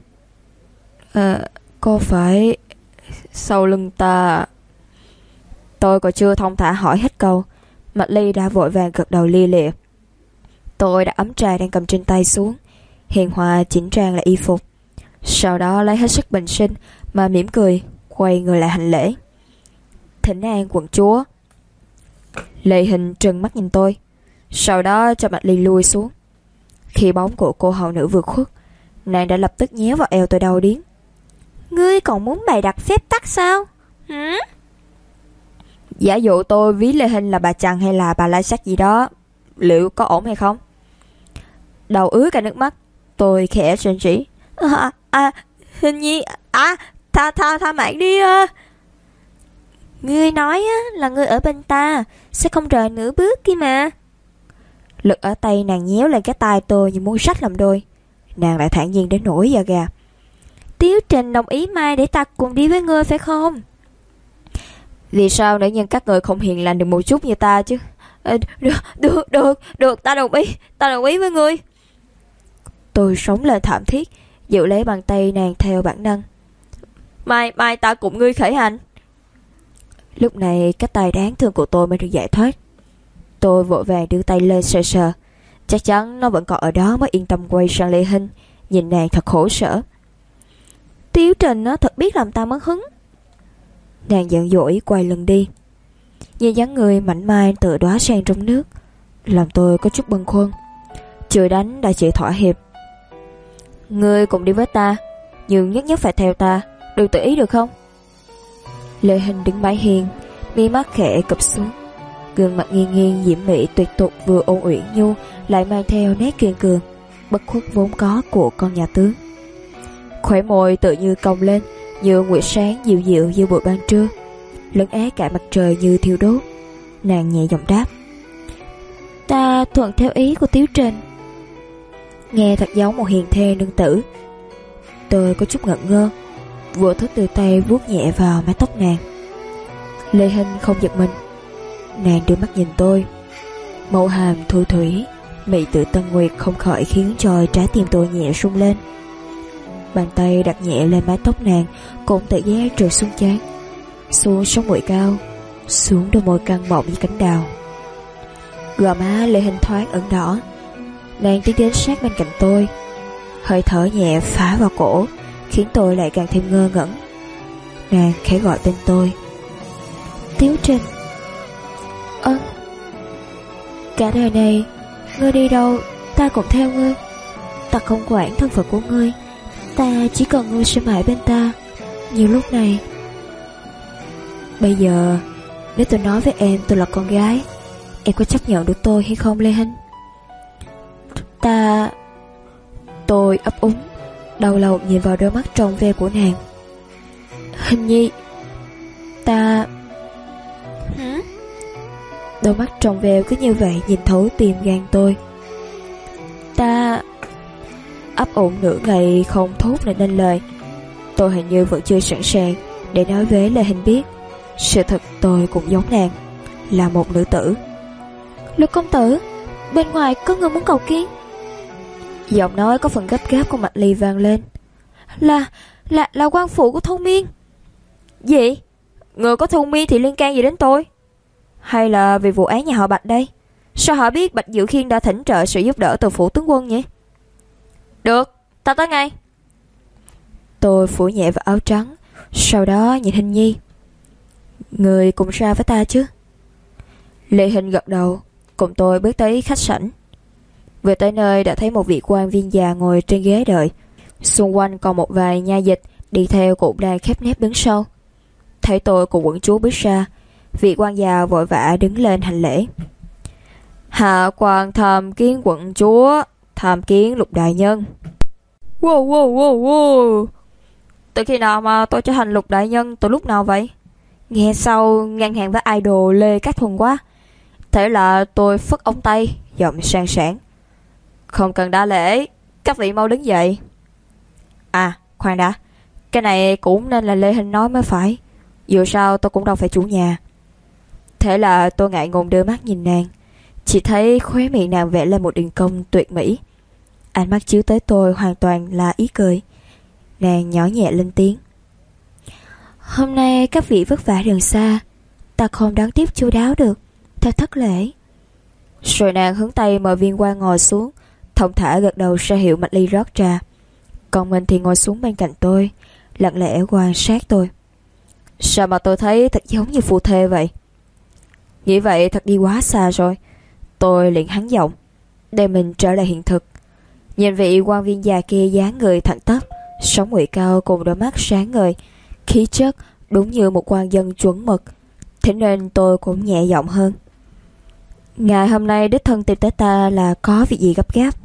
S2: Có phải sau lưng ta... Tôi còn chưa thong thả hỏi hết câu, Mạch Ly đã vội vàng gật đầu lia lịa. Tôi đã ấm trà đang cầm trên tay xuống, hiền hòa chỉnh trang lại y phục. Sau đó lấy hết sức bình sinh mà mỉm cười, quay người lại hành lễ. Thỉnh an quận chúa. Lê Hình trừng mắt nhìn tôi, sau đó cho Mạch Ly lui xuống. Khi bóng của cô hầu nữ vừa khuất, nàng đã lập tức nhéo vào eo tôi đau điếng.
S1: Ngươi còn muốn bày đặt phép tắc sao?
S2: Giả dụ tôi ví Lê Hình là bà Trần hay là bà Lai Sắc gì đó, liệu có ổn hay không? Đầu ứa cả nước mắt, tôi khẽ rên rỉ.
S1: Hình nhi, tha mạng đi. Ngươi nói là ngươi ở bên ta sẽ không rời nửa bước kia mà.
S2: Lực ở tay nàng nhéo lên cái tai tôi như muốn rách làm đôi. Nàng lại thản nhiên đến nổi da gà.
S1: Tiếu Trình đồng ý mai để ta cùng đi với ngươi phải không?
S2: Vì sao nữ nhân các người không hiền lành được một chút như ta chứ?
S1: Được, ta đồng ý với ngươi.
S2: Tôi sống lên thảm thiết, giữ lấy bàn tay nàng theo bản năng.
S1: Mai ta cùng ngươi khởi hành.
S2: Lúc này cái tay đáng thương của tôi mới được giải thoát. Tôi vội vàng đưa tay lên sờ sờ. Chắc chắn nó vẫn còn ở đó mới yên tâm quay sang Lê Hinh, nhìn nàng thật khổ sở.
S1: Tiếu Trình nó thật biết làm ta mất hứng.
S2: Nàng giận dỗi quay lưng đi. Nhìn dáng người mảnh mai tựa đóa sen trong nước, làm tôi có chút bâng khuâng. Chưa đánh đã chịu thỏa hiệp. Ngươi cùng đi với ta, nhưng nhất nhất phải theo ta, đừng tự ý được không? Lê Hinh đứng mái hiên, mi mắt khẽ cụp xuống, gương mặt nghiêng nghiêng diễm mỹ tuyệt tục, vừa ôn uyển nhu lại mang theo nét kiên cường bất khuất vốn có của con nhà tướng. Khóe môi tự như cong lên, như nguyệt sáng dịu dịu như buổi ban trưa, lấn át cả mặt trời như thiêu đốt. Nàng nhẹ giọng đáp.
S1: Ta thuận theo ý của Tiếu Trình. Nghe thật giống một hiền thê nương tử. Tôi có chút ngẩn ngơ, vô thức từ tay vuốt nhẹ vào mái tóc nàng. Lê Hinh không giật mình. Nàng đưa mắt nhìn tôi, màu hàm thu thủy, mị tự Tân Nguyệt không khỏi khiến cho trái tim tôi nhẹ rung lên. Bàn tay đặt nhẹ lên mái tóc nàng, cũng tự giác trượt xuống trán, xuống sống mũi cao, xuống đôi môi căng mọng như cánh đào. Gò má Lê Hinh thoáng ửng đỏ. Nàng tiến đến sát bên cạnh tôi, hơi thở nhẹ phá vào cổ, khiến tôi lại càng thêm ngơ ngẩn. Nàng khẽ gọi tên tôi. Tiếu Trình. Cả đời này, ngươi đi đâu, ta cũng theo ngươi. Ta không quản thân phận của ngươi, ta chỉ cần ngươi sẽ mãi bên ta, như lúc này. Bây giờ, nếu tôi nói với em tôi là con gái, em có chấp nhận được tôi hay không, Lê Hinh? Tôi ấp úng, đau lòng nhìn vào đôi mắt trong veo của nàng. Hình nhi, đôi mắt trong veo cứ như vậy nhìn thấu tim gan tôi. Ta ấp ủ nửa ngày không thốt lại nên lời. Tôi hình như vẫn chưa sẵn sàng để nói với Lê Hinh biết sự thật tôi cũng giống nàng, là một nữ tử. Lục công tử, bên ngoài có người muốn cầu kiến. Giọng nói có phần gấp gáp của Mạch Ly vang lên. Là quan phụ của Thu Miên. Gì? Người có Thu Miên thì liên can gì đến tôi? Hay là vì vụ án nhà họ Bạch đây? Sao họ biết Bạch Diệu Khiên đã thỉnh trợ sự giúp đỡ từ phủ tướng quân nhỉ? Được, ta tới ngay. Tôi phủ nhẹ vào áo trắng, sau đó nhìn Hình Nhi. Người cùng ra với ta chứ? Lê Hinh gật đầu, cùng tôi bước tới khách sảnh. Về tới nơi đã thấy một vị quan viên già ngồi trên ghế đợi, xung quanh còn một vài nha dịch đi theo cũng đang khép nép đứng sau. Thấy tôi cùng quận chúa bước ra, vị quan già vội vã đứng lên hành lễ. Hạ quan tham kiến quận chúa, tham kiến Lục đại nhân. Wow. Từ khi nào mà tôi trở thành Lục đại nhân, từ lúc nào vậy? Nghe sau ngang hàng với idol Lê Cát Thuần quá. Thế là tôi phất ống tay, giọng sang sảng. Không cần đa lễ, các vị mau đứng dậy. À, khoan đã, cái này cũng nên là Lê Hinh nói mới phải, dù sao tôi cũng đâu phải chủ nhà. Thế là tôi ngại ngùng đưa mắt nhìn nàng, chỉ thấy khóe miệng nàng vẽ lên một đường cong tuyệt mỹ. Ánh mắt chiếu tới tôi hoàn toàn là ý cười. Nàng nhỏ nhẹ lên tiếng. Hôm nay các vị vất vả đường xa, ta không đón tiếp chu đáo được, thật thất lễ. Rồi nàng hướng tay mời viên quan ngồi xuống, thong thả gật đầu ra hiệu Mạch Ly rót trà. Còn mình thì ngồi xuống bên cạnh tôi, lặng lẽ quan sát tôi. Sao mà tôi thấy thật giống như phù thê vậy? Nghĩ vậy thật đi quá xa rồi. Tôi liền hắn giọng, đem mình trở lại hiện thực. Nhìn vị quan viên già kia dáng người thẳng tắp, sống mũi cao cùng đôi mắt sáng ngời, khí chất đúng như một quan dân chuẩn mực. Thế nên tôi cũng nhẹ giọng hơn. Ngài hôm nay đích thân tìm tới ta là có việc gì gấp gáp?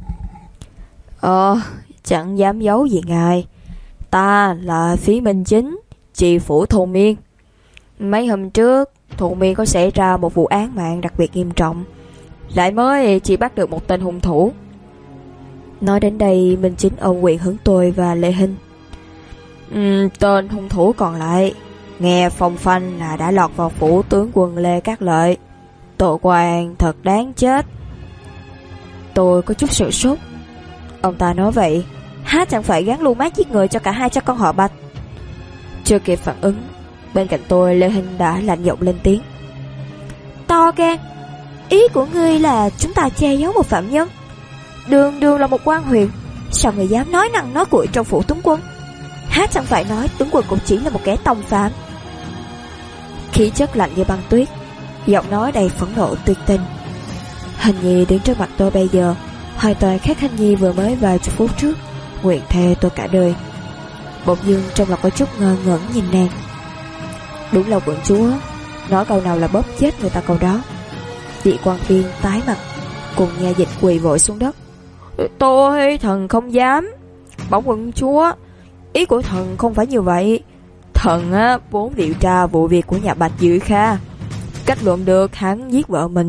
S1: Chẳng dám giấu gì ngài. Ta là Phí Minh Chính, tri phủ Thu Miên. Mấy hôm trước Thu Miên có xảy ra một vụ án mạng đặc biệt nghiêm trọng, lại mới chỉ bắt được một tên hung thủ. Nói đến đây Minh Chính ôm quyền hướng tôi và Lê Hinh. Tên hung thủ còn lại nghe phong phanh là đã lọt vào phủ tướng quân Lê Cát Lợi. Tội quan thật đáng chết. Tôi có chút sửng sốt. Ông ta nói vậy, há chẳng phải gán luôn mát giết người cho cả hai cha con họ Bạch? Chưa kịp phản ứng, bên cạnh tôi Lê Hinh đã lạnh giọng lên tiếng. To gan, ý của ngươi là chúng ta che giấu một phạm nhân? Đường đường là một quan huyện, sao người dám nói năng nói cuội trong phủ tướng quân? Há chẳng phải nói tướng quân cũng chỉ là một kẻ tòng phạm? Khí chất lạnh như băng tuyết, giọng nói đầy phẫn nộ tuyệt tình. Hình Nhi đứng trước mặt tôi bây giờ hoàn toàn khác Hình Nhi vừa mới vài chục phút trước, nguyện thề tôi cả đời. Bỗng dưng trong lòng có chút ngơ ngẩn nhìn nàng. Đúng là quận chúa, nói câu nào là bóp chết người ta câu đó. Vị quan viên tái mặt, cùng nhà dịch quỳ vội xuống đất. Tôi thần không dám. Bẩm quận chúa, ý của thần không phải như vậy. Thần vốn điều tra vụ việc của nhà Bạch Dự Kha, kết luận được hắn giết vợ mình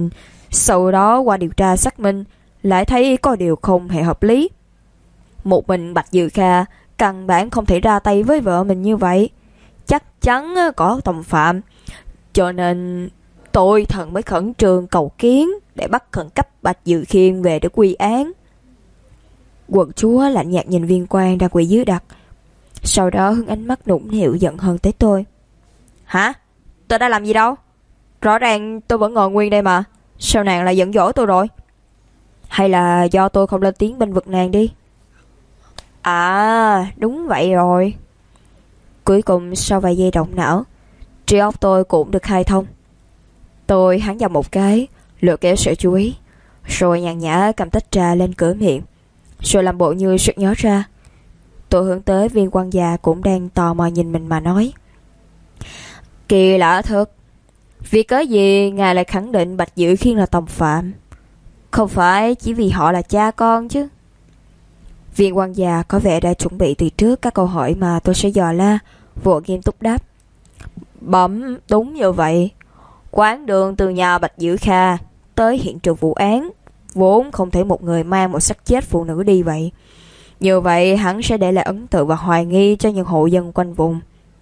S2: Sau đó qua điều tra xác minh, lại thấy có điều không hề hợp lý. Một mình Bạch Dư Kha căn bản không thể ra tay với vợ mình như vậy, chắc chắn có tòng phạm. Cho nên tôi thần mới khẩn trương cầu kiến để bắt khẩn cấp Bạch Dư Khiên về để quy án. Quận chúa lạnh nhạt nhìn Viên Quan đang quỳ dưới đặt, sau đó hướng ánh mắt nũng nịu giận hơn tới tôi. Hả? Tôi đã làm gì đâu? Rõ ràng tôi vẫn ngồi nguyên đây mà. Sao nàng lại giận dỗi tôi rồi? Hay là do tôi không lên tiếng bênh vực nàng đi? À, đúng vậy rồi. Cuối cùng sau vài giây động não, trí óc tôi cũng được khai thông. Tôi hắn vào một cái, lựa kéo sự chú ý, rồi nhàn nhã cầm tách trà lên cửa miệng, rồi làm bộ như sực nhớ ra. Tôi hướng tới Viên quan già cũng đang tò mò nhìn mình mà nói. Kỳ lạ thật, vì cớ gì ngài lại khẳng định Bạch Dư Khiên là tòng phạm? Không phải chỉ vì họ là cha con chứ? Viên quan già có vẻ đã chuẩn bị từ trước các câu hỏi mà tôi sẽ dò la, vội nghiêm túc đáp. Bẩm, đúng như vậy. Quãng đường từ nhà Bạch Dư Kha tới hiện trường vụ án vốn không thể một người mang một xác chết phụ nữ đi vậy. Như vậy hắn sẽ để lại ấn tượng và hoài nghi cho những hộ dân quanh vùng.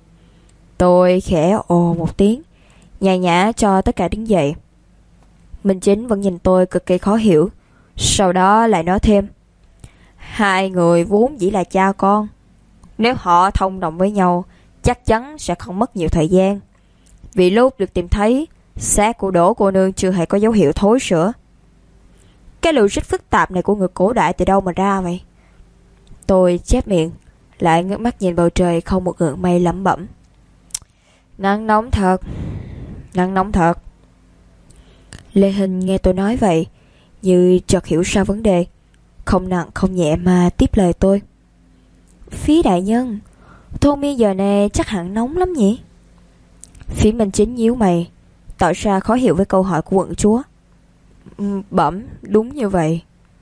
S2: Tôi khẽ ồ một tiếng, nhàn nhã cho tất cả đứng dậy. Minh Chính vẫn nhìn tôi cực kỳ khó hiểu, sau đó lại nói thêm. Hai người vốn chỉ là cha con, nếu họ thông đồng với nhau chắc chắn sẽ không mất nhiều thời gian. Vì lúc được tìm thấy, xác của Đỗ cô nương chưa hề có dấu hiệu thối rữa. Cái logic phức tạp này của người cổ đại từ đâu mà ra vậy? Tôi chép miệng, lại ngước mắt nhìn bầu trời không một gợn mây, lẩm bẩm. Nắng nóng thật, nắng nóng thật. Lê Hình nghe tôi nói vậy, như chợt hiểu ra vấn đề, không nặng không nhẹ mà tiếp lời tôi. Phí đại nhân, thôn miên giờ này chắc hẳn nóng lắm nhỉ? Phí Minh Chính nhíu mày, tỏ ra khó hiểu với câu hỏi của quận chúa. Bẩm, đúng như vậy.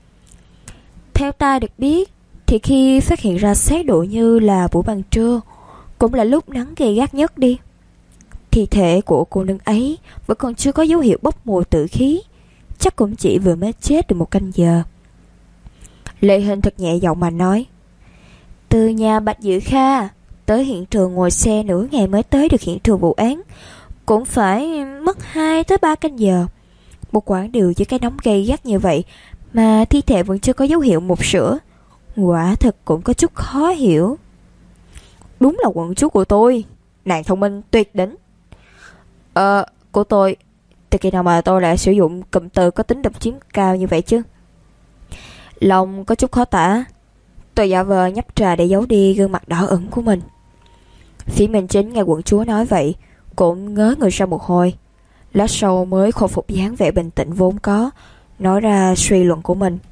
S2: Theo ta được biết, thì khi phát hiện ra xác độ như là buổi ban trưa, cũng là lúc nắng gay gắt nhất đi. Thi thể của cô nương ấy vẫn còn chưa có dấu hiệu bốc mùi tử khí, chắc cũng chỉ vừa mới chết được một canh giờ. Lê Hình thật nhẹ giọng mà nói. Từ nhà Bạch Dư Kha tới hiện trường ngồi xe nửa ngày mới tới được hiện trường vụ án, cũng phải mất 2 tới 3 canh giờ. Một quãng đường với cái nóng gay gắt như vậy mà thi thể vẫn chưa có dấu hiệu mục rửa, quả thật cũng có chút khó hiểu. Đúng là quận chúa của tôi, nàng thông minh tuyệt đỉnh. Của tôi, từ khi nào mà tôi lại sử dụng cụm từ có tính độc chiếm cao như vậy chứ? Lòng có chút khó tả, tôi giả vờ nhấp trà để giấu đi gương mặt đỏ ửng của mình. Phía Minh Chính nghe quận chúa nói vậy, cũng ngớ người ra một hồi, lát sau mới khôi phục dáng vẻ bình tĩnh vốn có, nói ra suy luận của mình.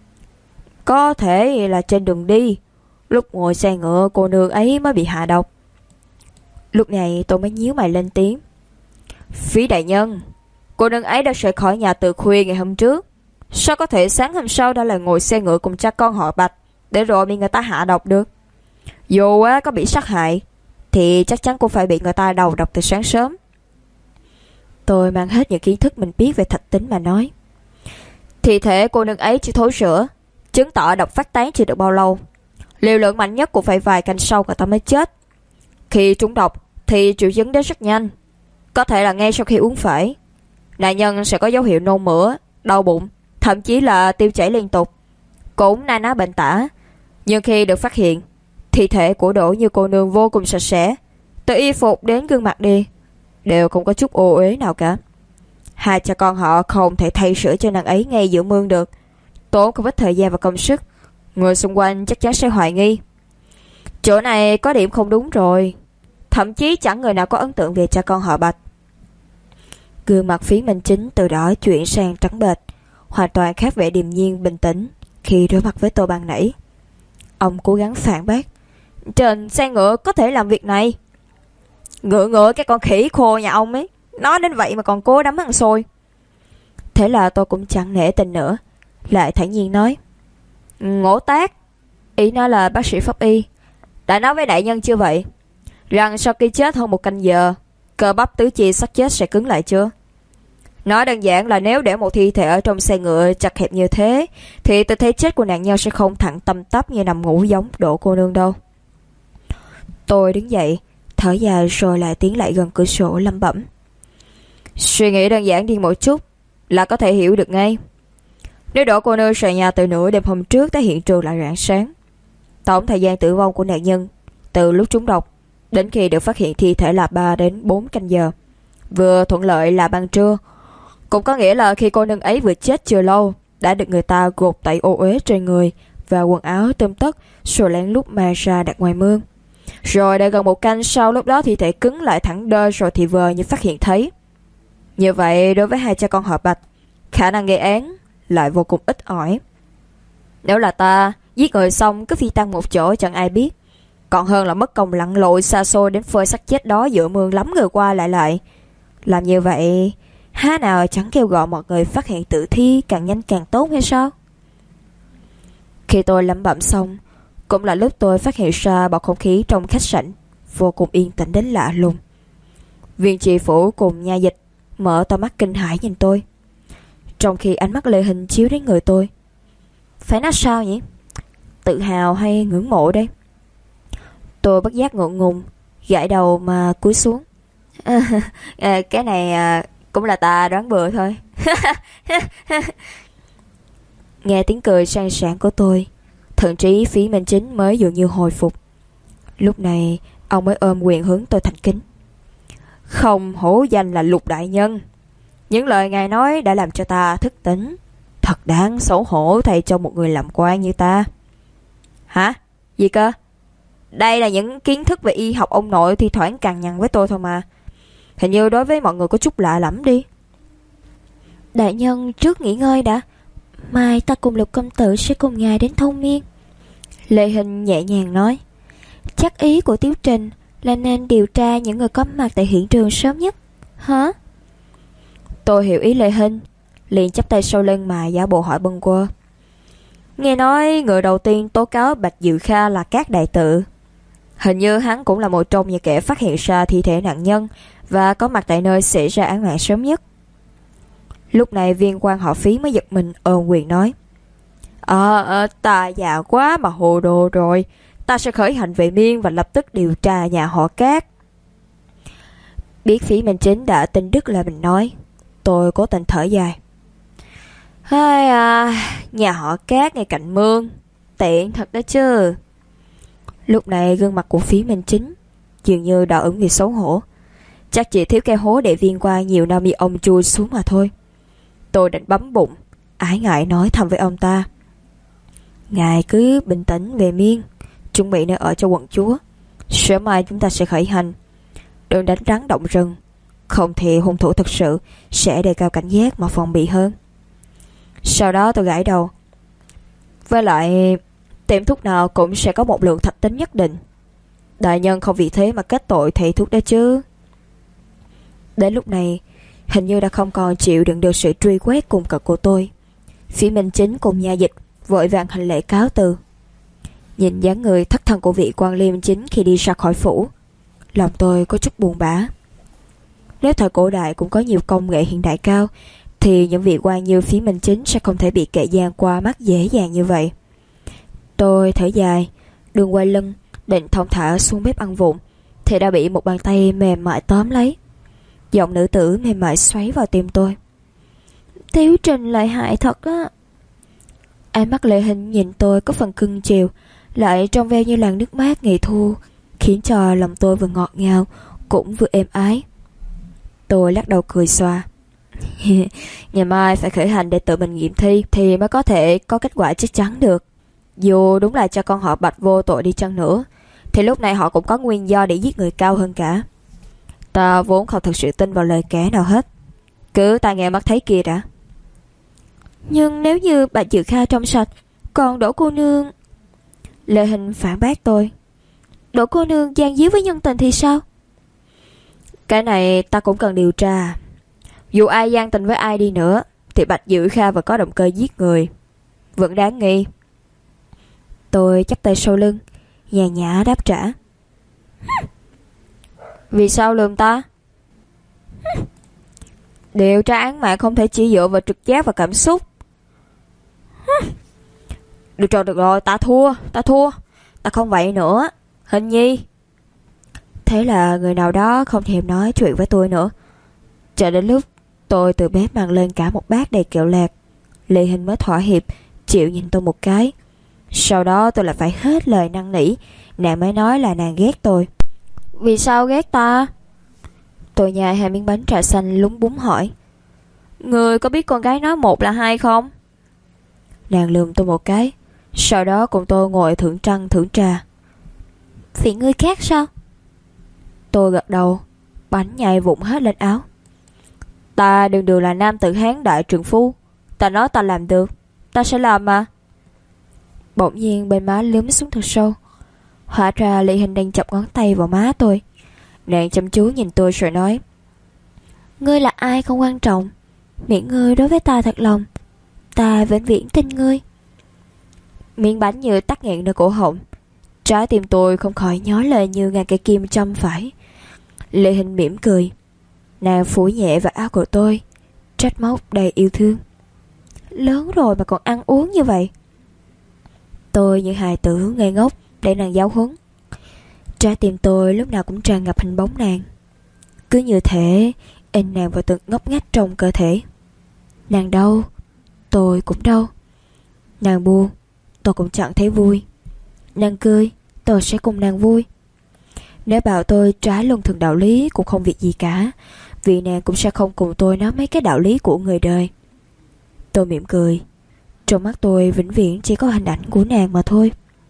S2: Có thể là trên đường đi, lúc ngồi xe ngựa cô nương ấy mới bị hạ độc. Lúc này tôi mới nhíu mày lên tiếng. Phí đại nhân, cô nương ấy đã rời khỏi nhà từ khuya ngày hôm trước, sao có thể sáng hôm sau đã là ngồi xe ngựa cùng cha con họ Bạch để rồi bị người ta hạ độc được? Dù có bị sát hại thì chắc chắn cũng phải bị người ta đầu độc từ sáng sớm. Tôi mang hết những kiến thức mình biết về thạch tính mà nói. Thi thể cô nương ấy chỉ thối rữa, chứng tỏ độc phát tán chưa được bao lâu. Liều lượng mạnh nhất cũng phải vài canh sau người ta mới chết. Khi trúng độc thì triệu chứng đến rất nhanh, có thể là ngay sau khi uống phải. Nạn nhân sẽ có dấu hiệu nôn mửa, đau bụng, thậm chí là tiêu chảy liên tục, cũng na ná bệnh tả. Nhưng khi được phát hiện, thi thể của Đỗ Như cô nương vô cùng sạch sẽ, từ y phục đến gương mặt đi đều không có chút ô uế nào cả. Hai cha con họ không thể thay sửa cho nàng ấy ngay giữa mương được, tốn không ít thời gian và công sức. Người xung quanh chắc chắn sẽ hoài nghi. Chỗ này có điểm không đúng rồi, thậm chí chẳng người nào có ấn tượng về cha con họ Bạch. Gương mặt Phí Minh Chính từ đó chuyển sang trắng bệch, hoàn toàn khác vẻ điềm nhiên bình tĩnh khi đối mặt với tôi ban nãy. Ông cố gắng phản bác. Trên xe ngựa có thể làm việc này? Ngựa cái con khỉ khô nhà ông ấy, nói đến vậy mà còn cố đắm ăn xôi. Thế là tôi cũng chẳng nể tình nữa, lại thản nhiên nói. Ngỗ tác, ý nói là bác sĩ pháp y, đã nói với đại nhân chưa vậy, rằng sau khi chết hơn một canh giờ, cơ bắp tứ chi xác chết sẽ cứng lại chưa? Nói đơn giản là nếu để một thi thể ở trong xe ngựa chật hẹp như thế, thì tư thế chết của nạn nhân sẽ không thẳng tăm tắp như nằm ngủ giống Đỗ cô nương đâu.
S1: Tôi đứng dậy, thở dài rồi lại tiến lại gần cửa sổ lẩm bẩm.
S2: Suy nghĩ đơn giản đi một chút là có thể hiểu được ngay. Nếu Đỗ cô nương rời nhà từ nửa đêm hôm trước tới hiện trường là rạng sáng, tổng thời gian tử vong của nạn nhân từ lúc trúng độc đến khi được phát hiện thi thể là 3 đến 4 canh giờ, vừa thuận lợi là ban trưa. Cũng có nghĩa là khi cô nương ấy vừa chết chưa lâu, đã được người ta gột tẩy ô uế trên người và quần áo tươm tất, rồi lén lút mang ra đặt ngoài mương. Rồi đã gần một canh sau, lúc đó thi thể cứng lại thẳng đơ rồi thì vờ như phát hiện thấy. Như vậy đối với hai cha con họ Bạch, khả năng gây án lại vô cùng ít ỏi. Nếu là ta, giết người xong cứ phi tang một chỗ chẳng ai biết, còn hơn là mất công lặn lội xa xôi đến phơi xác chết đó giữa mương lắm người qua lại. Làm như vậy há nào chẳng kêu gọi mọi người phát hiện tử thi càng nhanh càng tốt hay sao?
S1: Khi tôi lẩm bẩm xong, cũng là lúc tôi phát hiện ra bầu không khí trong khách sạn vô cùng yên tĩnh đến lạ lùng. Viên tri phủ cùng nha dịch mở to mắt kinh hãi nhìn tôi, trong khi ánh mắt Lê Hình chiếu đến người tôi. Phải nói sao nhỉ? Tự hào hay ngưỡng mộ đây? Tôi bất giác ngượng ngùng, gãi đầu mà cúi xuống.
S2: Cái này cũng là ta đoán bừa thôi.
S1: Nghe tiếng cười sang sảng của tôi, thậm chí Phí Minh Chính mới dường như hồi phục. Lúc này ông mới ôm quyền hướng tôi thành kính.
S2: Không hổ danh là Lục đại nhân, những lời ngài nói đã làm cho ta thức tỉnh. Thật đáng xấu hổ thầy cho một người làm quan như ta. Hả? Gì cơ? Đây là những kiến thức về y học ông nội thi thoảng cằn nhằn với tôi thôi mà. Hình như đối với mọi người có chút lạ lẫm đi.
S1: Đại nhân trước nghỉ ngơi đã, mai ta cùng Lục công tử sẽ cùng ngài đến Thông Miên. Lê Hình nhẹ nhàng nói. Chắc ý của Tiếu Trình là nên điều tra những người có mặt tại hiện trường sớm nhất. Hả? Tôi hiểu ý Lê Hình, liền chắp tay sau lưng mà giả bộ hỏi bâng quơ.
S2: Nghe nói người đầu tiên tố cáo Bạch Dự Kha là Cát Đại Tự. Hình như hắn cũng là một trong những kẻ phát hiện ra thi thể nạn nhân và có mặt tại nơi xảy ra án mạng sớm nhất.
S1: Lúc này viên quan họ Phí mới giật mình ôm quyền nói.
S2: Ta già quá mà hồ đồ rồi. Ta sẽ khởi hành về Miên và lập tức điều tra nhà họ Cát.
S1: Biết Phí Minh Chính đã tin Đức là mình nói, tôi cố tình thở dài.
S2: Nhà họ Cát ngay cạnh mương, tiện thật đó chứ.
S1: Lúc này gương mặt của Phí Minh Chính dường như đỏ ửng vì xấu hổ. Chắc chỉ thiếu cái hố để viên quan nhiều năm bị ông chui xuống mà thôi. Tôi định bấm bụng, ái ngại nói thầm với ông ta. Ngài cứ bình tĩnh về Miên, chuẩn bị nơi ở cho quận chúa. Sớm mai chúng ta sẽ khởi hành. Đừng đánh rắn động rừng, không thì hung thủ thực sự sẽ đề cao cảnh giác mà phòng bị hơn. Sau đó tôi gãi đầu. Với lại, tiệm thuốc nào cũng sẽ có một lượng thạch tín nhất định. Đại nhân không vì thế mà kết tội thầy thuốc đó chứ. Đến lúc này, hình như đã không còn chịu đựng được sự truy quét cùng cực của tôi. Phí Minh Chính cùng nha dịch vội vàng hành lễ cáo từ. Nhìn dáng người thất thần của vị quan liêm chính khi đi ra khỏi phủ, lòng tôi có chút buồn bã. Nếu thời cổ đại cũng có nhiều công nghệ hiện đại cao, thì những vị quan như Phí Minh Chính sẽ không thể bị kẻ gian qua mắt dễ dàng như vậy. Tôi thở dài, đường quay lưng, định thong thả xuống bếp ăn vụng, thì đã bị một bàn tay mềm mại tóm lấy. Giọng nữ tử mềm mại xoáy vào tim tôi. Tiếu Trình lợi hại thật á. Ánh mắt Lê Hình nhìn tôi có phần cưng chiều, lại trong veo như làn nước mát ngày thu, khiến cho lòng tôi vừa ngọt ngào cũng vừa êm ái. Tôi lắc đầu cười xòa. Ngày mai phải khởi hành để tự mình nghiệm thi thì mới có thể có kết quả chắc chắn được. Dù đúng là cho con họ Bạch vô tội đi chăng nữa, thì lúc này họ cũng có nguyên do để giết người cao hơn cả. Ta vốn không thực sự tin vào lời kẻ nào hết, cứ tai nghe mắt thấy kia đã. Nhưng nếu như Bạch Dự Kha trong sạch, còn Đỗ cô nương... Lê Hình phản bác tôi. Đỗ cô nương gian díu với nhân tình thì sao? Cái này ta cũng cần điều tra. Dù ai gian tình với ai đi nữa, thì Bạch Dự Kha vẫn có động cơ giết người, vẫn đáng nghi. Tôi chắp tay sau lưng, nhàn nhã đáp trả. Vì sao lườm ta?
S2: Điều tra án mạng không thể chỉ dựa vào trực giác và cảm xúc. Được rồi, ta thua. Ta không vậy nữa. Hình nhi. Thế là người nào đó không thèm nói chuyện với tôi nữa. Cho đến lúc tôi từ bếp mang lên cả một bát đầy kẹo lạc, Lê Hình mới thỏa hiệp, chịu nhìn tôi một cái. Sau đó tôi lại phải hết lời năn nỉ, nàng mới nói là nàng ghét tôi. Vì sao ghét ta? Tôi nhai 2 miếng bánh trà xanh lúng búng hỏi. Người có biết con gái nói 1 là 2 không? Nàng lườm tôi một cái, sau đó cùng tôi ngồi thưởng trăng thưởng trà. Vì ngươi khác sao? Tôi gật đầu, bánh nhai vụn hết lên áo. Ta đừng là nam tử Hán đại trượng phu. Ta nói ta làm được, ta sẽ làm mà. Bỗng nhiên bên má lướm xuống thật sâu. Hóa ra Lệ Hình đang chọc ngón tay vào má tôi. Nàng chăm chú nhìn tôi rồi nói. Ngươi là ai không quan trọng, miệng ngươi đối với ta thật lòng, ta vĩnh viễn tin ngươi. Miếng bánh như tắc nghẹn nơi cổ họng, trái tim tôi không khỏi nhói lên như ngàn cây kim châm phải. Lệ Hình mỉm cười, nàng phủi nhẹ vào áo của tôi, trách móc đầy yêu thương. Lớn rồi mà còn ăn uống như vậy. Tôi như hài tử ngây ngốc để nàng giáo huấn. Trái tim tôi lúc nào cũng tràn ngập hình bóng nàng, cứ như thể in nàng vào từng ngóc ngách trong cơ thể. Nàng đau, tôi cũng đau. Nàng buồn, tôi cũng chẳng thấy vui. Nàng cười, tôi sẽ cùng nàng vui. Nếu bảo tôi trái luân thường đạo lý cũng không việc gì cả, vì nàng cũng sẽ không cùng tôi nói mấy cái đạo lý của người đời. Tôi mỉm cười, trong mắt tôi vĩnh viễn chỉ có hình ảnh của nàng mà thôi.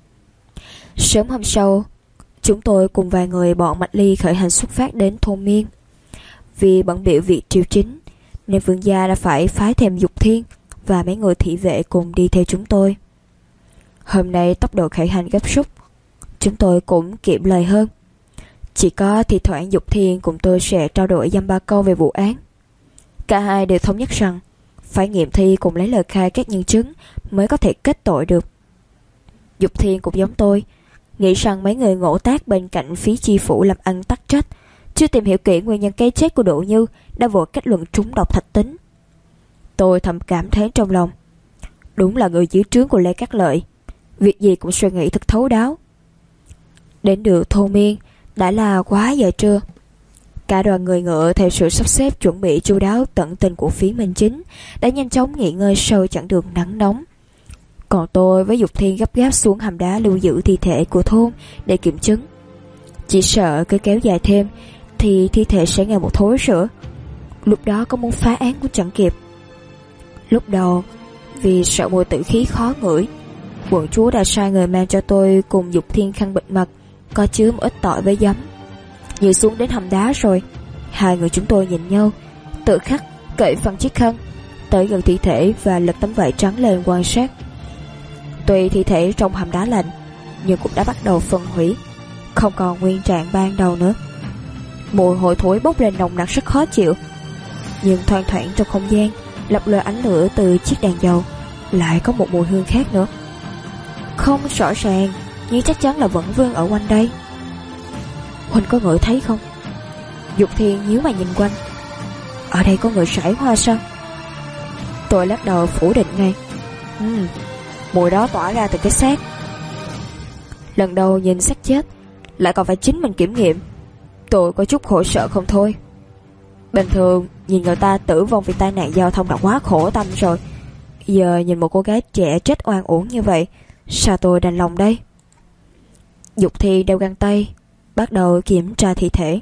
S2: Sớm hôm sau, chúng tôi cùng vài người bọn Mạch Ly khởi hành xuất phát đến thôn Miên. Vì bận bịu việc triều chính, nên Vương gia đã phải phái thêm Dục Thiên và mấy người thị vệ cùng đi theo chúng tôi. Hôm nay tốc độ khởi hành gấp rút, chúng tôi cũng kiệm lời hơn. Chỉ có thi thoảng Dục Thiên cùng tôi sẽ trao đổi dăm ba câu về vụ án. Cả hai đều thống nhất rằng phải nghiệm thi cùng lấy lời khai các nhân chứng mới có thể kết tội được. Dục Thiên cũng giống tôi, nghĩ rằng mấy người ngộ tác bên cạnh phí chi phủ làm ăn tắc trách, chưa tìm hiểu kỹ nguyên nhân cái chết của Đỗ Như, đã vội kết luận trúng độc thạch tín. Tôi thầm cảm thán trong lòng, đúng là người dưới trướng của Lê Cát Lợi, việc gì cũng suy nghĩ thật thấu đáo. Đến được thôn Miên đã là quá giờ trưa. Cả đoàn người ngựa theo sự sắp xếp chuẩn bị chu đáo tận tình của phía Minh Chính đã nhanh chóng nghỉ ngơi sau chặng đường nắng nóng. Còn tôi với Dục Thiên gấp gáp xuống hầm đá lưu giữ thi thể của thôn để kiểm chứng. Chỉ sợ cứ kéo dài thêm thì thi thể sẽ ngày một thối rữa. Lúc đó có muốn phá án cũng chẳng kịp. Lúc đầu vì sợ mùi tử khí khó ngửi, quận chúa đã sai người mang cho tôi cùng Dục Thiên khăn bịt mặt có chứa một ít tỏi với giấm. Vừa xuống đến hầm đá rồi, hai người chúng tôi nhìn nhau, tự khắc cởi phần chiếc khăn tới gần thi thể và lật tấm vải trắng lên quan sát. Tuy thi thể trong hầm đá lạnh, nhưng cũng đã bắt đầu phân hủy, không còn nguyên trạng ban đầu nữa. Mùi hôi thối bốc lên nồng nặc rất khó chịu, nhưng thoang thoảng trong không gian lập lòe ánh lửa từ chiếc đèn dầu, lại có một mùi hương khác nữa. Không rõ ràng, nhưng chắc chắn là vẫn vương ở quanh đây. Huynh có ngửi thấy không? Dục Thiên nhíu mày nhìn quanh. Ở đây có người rải hoa sao? Tôi lắc đầu phủ định ngay. Mùi đó tỏa ra từ cái xác. Lần đầu nhìn xác chết, lại còn phải chính mình kiểm nghiệm, tôi có chút khổ sợ không thôi. Bình thường nhìn người ta tử vong vì tai nạn giao thông đã quá khổ tâm rồi, giờ nhìn một cô gái trẻ chết oan uổng như vậy, sao tôi đành lòng đây? Dục Thiên đeo găng tay, bắt đầu kiểm tra thi thể.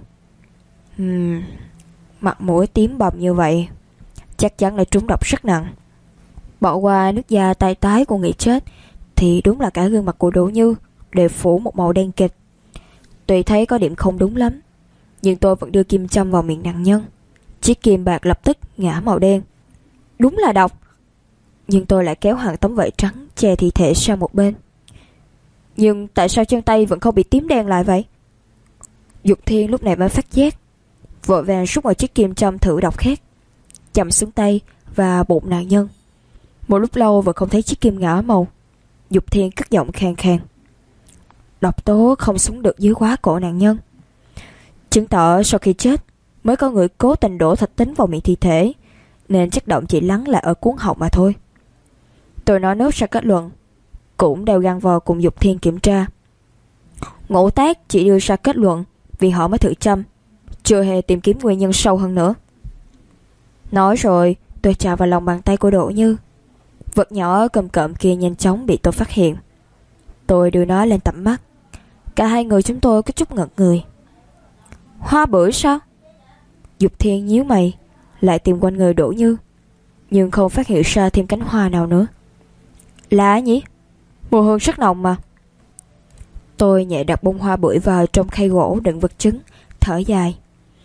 S2: Mặt mũi tím bầm như vậy, chắc chắn là trúng độc rất nặng. Bỏ qua nước da tay tái của người chết, thì đúng là cả gương mặt của Đỗ Như đều phủ một màu đen kịt. Tuy thấy có điểm không đúng lắm, nhưng tôi vẫn đưa kim châm vào miệng nạn nhân. Chiếc kim bạc lập tức ngã màu đen. Đúng là độc. Nhưng tôi lại kéo hẳn tấm vải trắng che thi thể sang một bên. Nhưng tại sao chân tay vẫn không bị tím đen lại vậy? Dục Thiên lúc này mới phát giác, vội vàng rút một chiếc kim châm thử độc khác, chậm xuống tay và bụng nạn nhân. Một lúc lâu vẫn không thấy chiếc kim ngã màu. Dục Thiên cất giọng khàn khàn. Độc tố không xuống được dưới quá cổ nạn nhân, chứng tỏ sau khi chết
S1: mới có người cố tình đổ thạch tín vào miệng thi thể, nên chất động chỉ lắng lại ở cuống họng mà thôi. Tôi nói nốt ra kết luận, cũng đều găng vào cùng Dục Thiên kiểm tra. Ngộ Tác chỉ đưa ra kết luận vì họ mới thử châm, chưa hề tìm kiếm nguyên nhân sâu hơn nữa. Nói rồi, tôi chạm vào lòng bàn tay của Đỗ Như. Vật nhỏ cầm cộm kia nhanh chóng bị tôi phát hiện. Tôi đưa nó lên tầm mắt. Cả hai người chúng tôi có chút ngẩn người. Hoa bưởi sao? Dục Thiên nhíu mày, lại tìm quanh người Đỗ Như, nhưng không phát hiện ra thêm cánh hoa nào nữa. Lạ nhỉ? Mùi hương rất nồng mà. Tôi nhẹ đặt bông hoa bưởi vào trong khay gỗ đựng vật chứng, thở dài.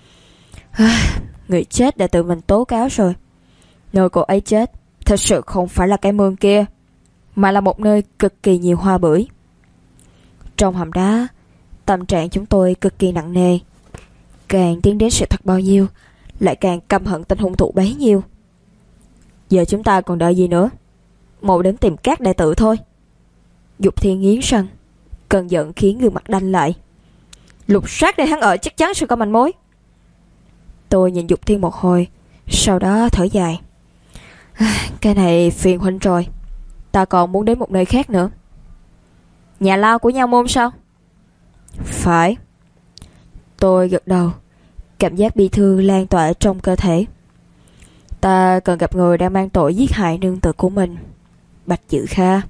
S1: Người chết đã tự mình tố cáo rồi. Nơi cô ấy chết thật sự không phải là cái mương kia, mà là một nơi cực kỳ nhiều hoa bưởi. Trong hầm đá, tâm trạng chúng tôi cực kỳ nặng nề. Càng tiến đến sự thật bao nhiêu, lại càng căm hận tên hung thủ bấy nhiêu. Giờ chúng ta còn đợi gì nữa? Mau đến tìm các đệ tử thôi. Dục Thiên nghiến răng, cơn giận khiến gương mặt đanh lại. Lục soát để hắn ở chắc chắn sẽ có manh mối. Tôi nhìn Dục Thiên một hồi, sau đó thở dài. Cái này phiền huynh rồi. Ta còn muốn đến một nơi khác nữa. Nhà lao của Nha Môn sao? Phải. Tôi gật đầu. Cảm giác bi thương lan tỏa trong cơ thể. Ta cần gặp người đang mang tội giết hại nương tử của mình, Bạch Dự Kha.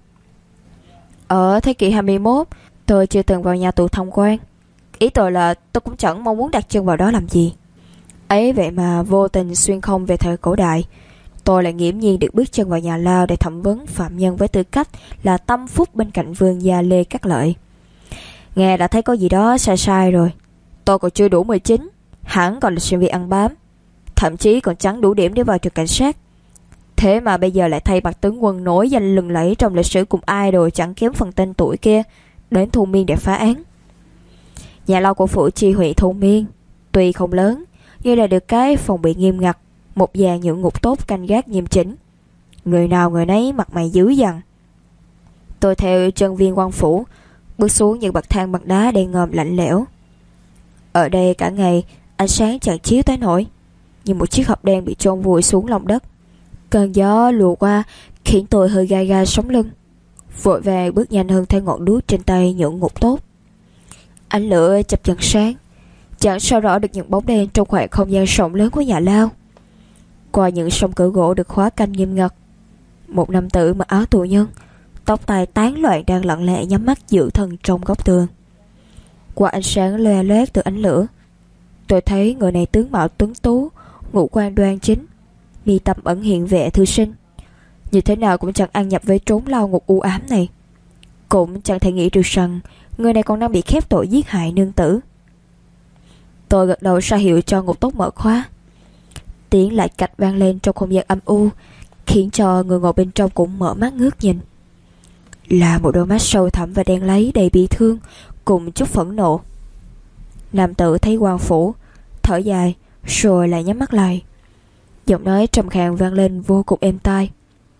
S1: Ở thế kỷ 21, tôi chưa từng vào nhà tù tham quan. Ý tôi là tôi cũng chẳng mong muốn đặt chân vào đó làm gì. Ấy vậy mà vô tình xuyên không về thời cổ đại, tôi lại nghiễm nhiên được bước chân vào nhà lao để thẩm vấn phạm nhân với tư cách là tâm phúc bên cạnh vương gia Lê Cát Lợi. Nghe đã thấy có gì đó sai sai rồi. Tôi còn chưa đủ 19, hẳn còn là sinh viên ăn bám, thậm chí còn chẳng đủ điểm để vào trường cảnh sát. Thế mà bây giờ lại thay mặt tướng quân nổi danh lừng lẫy trong lịch sử cùng idol chẳng kém phần tên tuổi kia đến Thu Miên để phá án. Nhà lao của phủ chi huyện Thu Miên tuy không lớn, nhưng là được cái phòng bị nghiêm ngặt, một dàn những ngục tốt canh gác nghiêm chỉnh. Người nào người nấy mặt mày dữ dằn. Tôi theo chân viên quan phủ bước xuống những bậc thang bằng đá đen ngòm lạnh lẽo. Ở đây cả ngày ánh sáng chẳng chiếu tới nổi, như một chiếc hộp đen bị chôn vùi xuống lòng đất. Cơn gió lùa qua khiến tôi hơi gai gai sống lưng, vội vàng bước nhanh hơn theo ngọn đuốc trên tay những ngục tốt. Ánh lửa chập chờn sáng, chẳng sao rõ được những bóng đen trong khoảng không gian rộng lớn của nhà lao. Qua những song cửa gỗ được khóa canh nghiêm ngặt, một nam tử mặc áo tù nhân, tóc tai tán loạn đang lặng lẽ nhắm mắt giữ thân trong góc tường. Qua ánh sáng loe loét từ ánh lửa, tôi thấy người này tướng mạo tuấn tú, ngũ quan đoan chính, mi tâm ẩn hiện vẻ thư sinh. Như thế nào cũng chẳng ăn nhập với trốn lao ngục u ám này. Cũng chẳng thể nghĩ được rằng người này còn đang bị khép tội giết hại nương tử. Tôi gật đầu ra hiệu cho ngục tốt mở khóa. Tiếng lại cạch vang lên trong không gian âm u, khiến cho người ngồi bên trong cũng mở mắt ngước nhìn. Là một đôi mắt sâu thẳm và đen láy đầy bi thương cùng chút phẫn nộ. Nam tử thấy quan phủ, thở dài rồi lại nhắm mắt lại. Giọng nói trầm khàn vang lên vô cùng êm tai.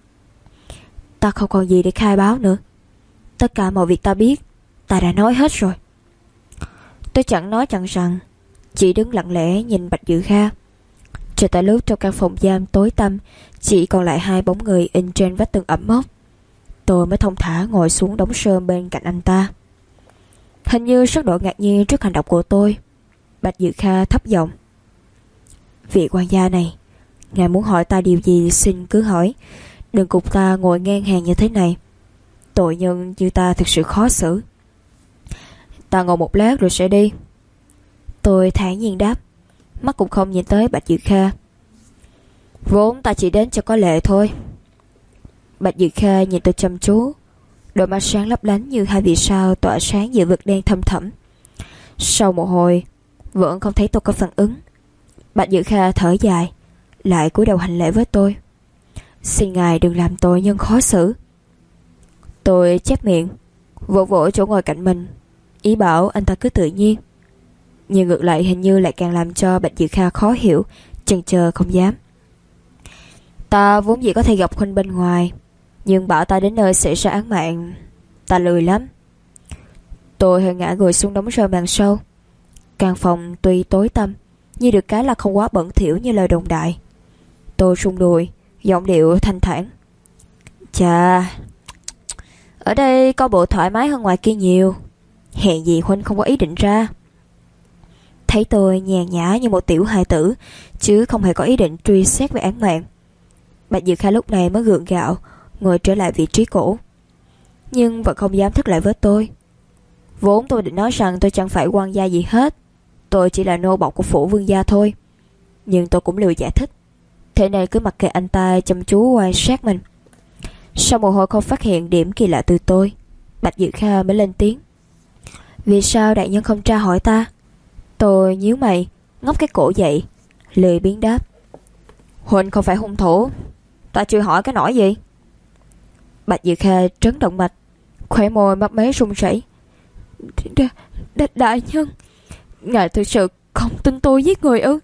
S1: Ta không còn gì để khai báo nữa. Tất cả mọi việc ta biết, ta đã nói hết rồi. Tôi chẳng nói chẳng rằng, chỉ đứng lặng lẽ nhìn Bạch Dự Kha. Cho tới lúc trong căn phòng giam tối tăm chỉ còn lại hai bóng người in trên vách tường ẩm mốc, tôi mới thong thả ngồi xuống đống rơm bên cạnh anh ta. Hình như rất độ ngạc nhiên trước hành động của tôi, Bạch Dự Kha thấp giọng. Vị quan gia này, ngài muốn hỏi ta điều gì xin cứ hỏi, đừng cục ta ngồi ngang hàng như thế này. Tội nhân như ta thực sự khó xử. Ta ngồi một lát rồi sẽ đi. Tôi thản nhiên đáp, mắt cũng không nhìn tới Bạch Dự Kha. Vốn ta chỉ đến cho có lệ thôi. Bạch Dự Kha nhìn tôi chăm chú, đôi mắt sáng lấp lánh như hai vì sao tỏa sáng giữa vực đen thâm thẳm. Sau một hồi vẫn không thấy tôi có phản ứng, Bạch Dự Kha thở dài, lại cúi đầu hành lễ với tôi. Xin ngài đừng làm tôi nhân khó xử. Tôi chép miệng, vỗ vỗ chỗ ngồi cạnh mình, ý bảo anh ta cứ tự nhiên. Nhưng ngược lại hình như lại càng làm cho Bạch Dự Kha khó hiểu, chần chờ không dám. Ta vốn dĩ có thể gặp huynh bên ngoài, nhưng bảo ta đến nơi xảy ra án mạng, ta lười lắm. Tôi hơi ngã người xuống đống rơm đằng sau. Căn phòng tuy tối tăm, như được cái là không quá bẩn thỉu như lời đồn đại. Tôi rung đùi, giọng điệu thanh thản. Chà, ở đây có bộ thoải mái hơn ngoài kia nhiều. Hèn gì Huynh không có ý định ra. Thấy tôi nhàn nhã như một tiểu hài tử, chứ không hề có ý định truy xét về án mạng. Bạch Dược Kha lúc này mới gượng gạo ngồi trở lại vị trí cũ, nhưng vẫn không dám thất lại với tôi. Vốn tôi định nói rằng tôi chẳng phải quan gia gì hết, tôi chỉ là nô bộc của phủ vương gia thôi. Nhưng tôi cũng lười giải thích, thế nên cứ mặc kệ anh ta chăm chú quan sát mình. Sau một hồi không phát hiện điểm kỳ lạ từ tôi, Bạch Dược Kha mới lên tiếng. Vì sao đại nhân không tra hỏi ta? Tôi nhíu mày, ngóc cái cổ dậy, lười biếng đáp. Huynh không phải hung thủ, ta chưa hỏi cái nỗi gì. Bạch Dược Kha trấn động mạch, khóe môi mấp máy run rẩy. Đại nhân, ngài thực sự không tin tôi giết người ư?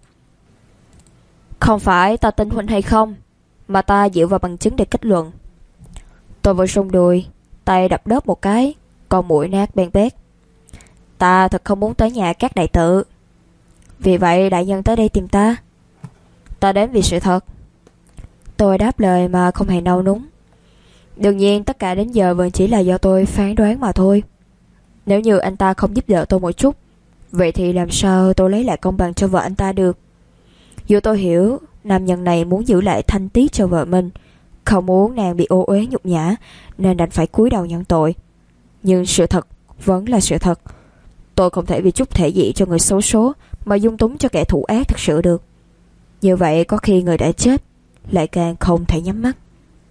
S1: Không phải ta tin Huynh hay không, mà ta dựa vào bằng chứng để kết luận. Tôi vừa rung đùi, tay đập đớp một cái, con mũi nát beng bét. Ta thật không muốn tới nhà các đại tự. Vì vậy đại nhân tới đây tìm ta. Ta đến vì sự thật. Tôi đáp lời mà không hề nao núng. Đương nhiên tất cả đến giờ vẫn chỉ là do tôi phán đoán mà thôi. Nếu như anh ta không giúp đỡ tôi một chút, vậy thì làm sao tôi lấy lại công bằng cho vợ anh ta được? Dù tôi hiểu nam nhân này muốn giữ lại thanh tiết cho vợ mình, không muốn nàng bị ô uế nhục nhã, nên đành phải cúi đầu nhận tội. Nhưng sự thật vẫn là sự thật. Tôi không thể vì chút thể diện cho người xấu số mà dung túng cho kẻ thủ ác thực sự được. Như vậy có khi người đã chết lại càng không thể nhắm mắt.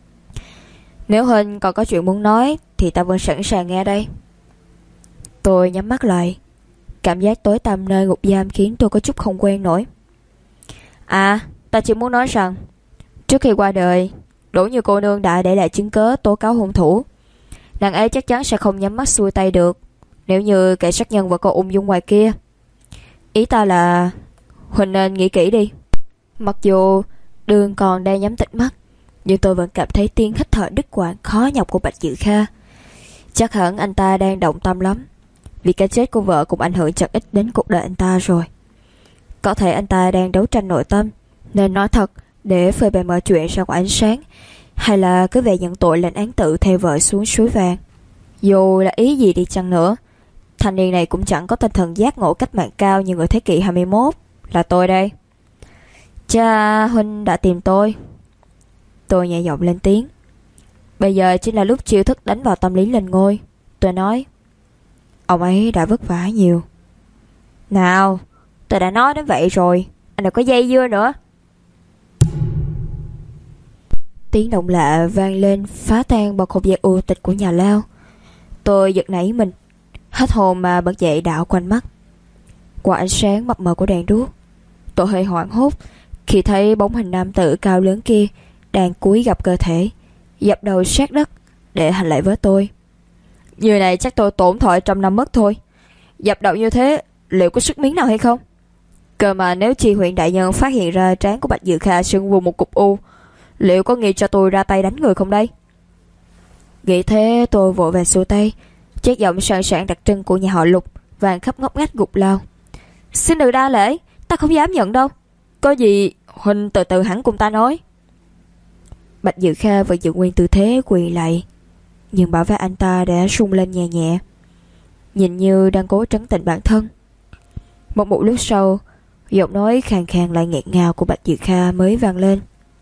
S1: Nếu Huynh còn có chuyện muốn nói thì ta vẫn sẵn sàng nghe đây. Tôi nhắm mắt lại. Cảm giác tối tăm nơi ngục giam khiến tôi có chút không quen nổi. Ta chỉ muốn nói rằng trước khi qua đời, Đỗ Như cô nương đã để lại chứng cớ tố cáo hung thủ. Nàng ấy chắc chắn sẽ không nhắm mắt xuôi tay được nếu như kẻ sát nhân vẫn còn ung dung ngoài kia. Ý ta là Huynh nên nghĩ kỹ đi. Mặc dù Đường còn đang nhắm tịt mắt, nhưng tôi vẫn cảm thấy tiếng hít thở đứt quãng khó nhọc của Bạch Dược Kha. Chắc hẳn anh ta đang động tâm lắm, vì cái chết của vợ cũng ảnh hưởng chẳng ít đến cuộc đời anh ta rồi. Có thể anh ta đang đấu tranh nội tâm, nên nói thật để phơi bày mọi chuyện ra ngoài ánh sáng, hay là cứ về nhận tội lệnh án tự theo vợ xuống suối vàng. Dù là ý gì đi chăng nữa, thanh niên này cũng chẳng có tinh thần giác ngộ cách mạng cao như người thế kỷ 21. Là tôi đây. Cha Huynh đã tìm tôi. Tôi nhẹ giọng lên tiếng. Bây giờ chính là lúc chiêu thức đánh vào tâm lý lên ngôi. Tôi nói, ông ấy đã vất vả nhiều. Nào, tôi đã nói đến vậy rồi, anh đừng có dây dưa nữa. Tiếng động lạ vang lên phá tan bầu không gian u tịch của nhà lao. Tôi giật nảy mình, hết hồn mà bật dậy đảo quanh mắt. Qua ánh sáng mập mờ của đèn đuốc, tôi hơi hoảng hốt khi thấy bóng hình nam tử cao lớn kia đang cúi gập cơ thể, dập đầu sát đất để hành lễ với tôi. Như này chắc tôi tổn thọ 100 năm mất thôi. Dập đầu như thế liệu có sức miếng nào hay không? Cơ mà nếu Tri huyện đại nhân phát hiện ra trán của Bạch Dược Kha sưng vùng một cục u, liệu có nghi cho tôi ra tay đánh người không đây? Nghĩ thế tôi vội vàng xua tay, chất giọng sẵn sàng đặc trưng của nhà họ Lục vang khắp ngóc ngách gục lao. Xin đừng đa lễ, ta không dám nhận đâu. Có gì Huynh từ từ hẳn cùng ta nói. Bạch Dược Kha vẫn giữ nguyên tư thế quỳ lạy, nhưng bả vai anh ta đã rung lên nhẹ nhẹ, nhìn như đang cố trấn tĩnh bản thân. Một lúc sau, giọng nói khàn khàn lại nghẹn ngào của Bạch Dược Kha mới vang lên.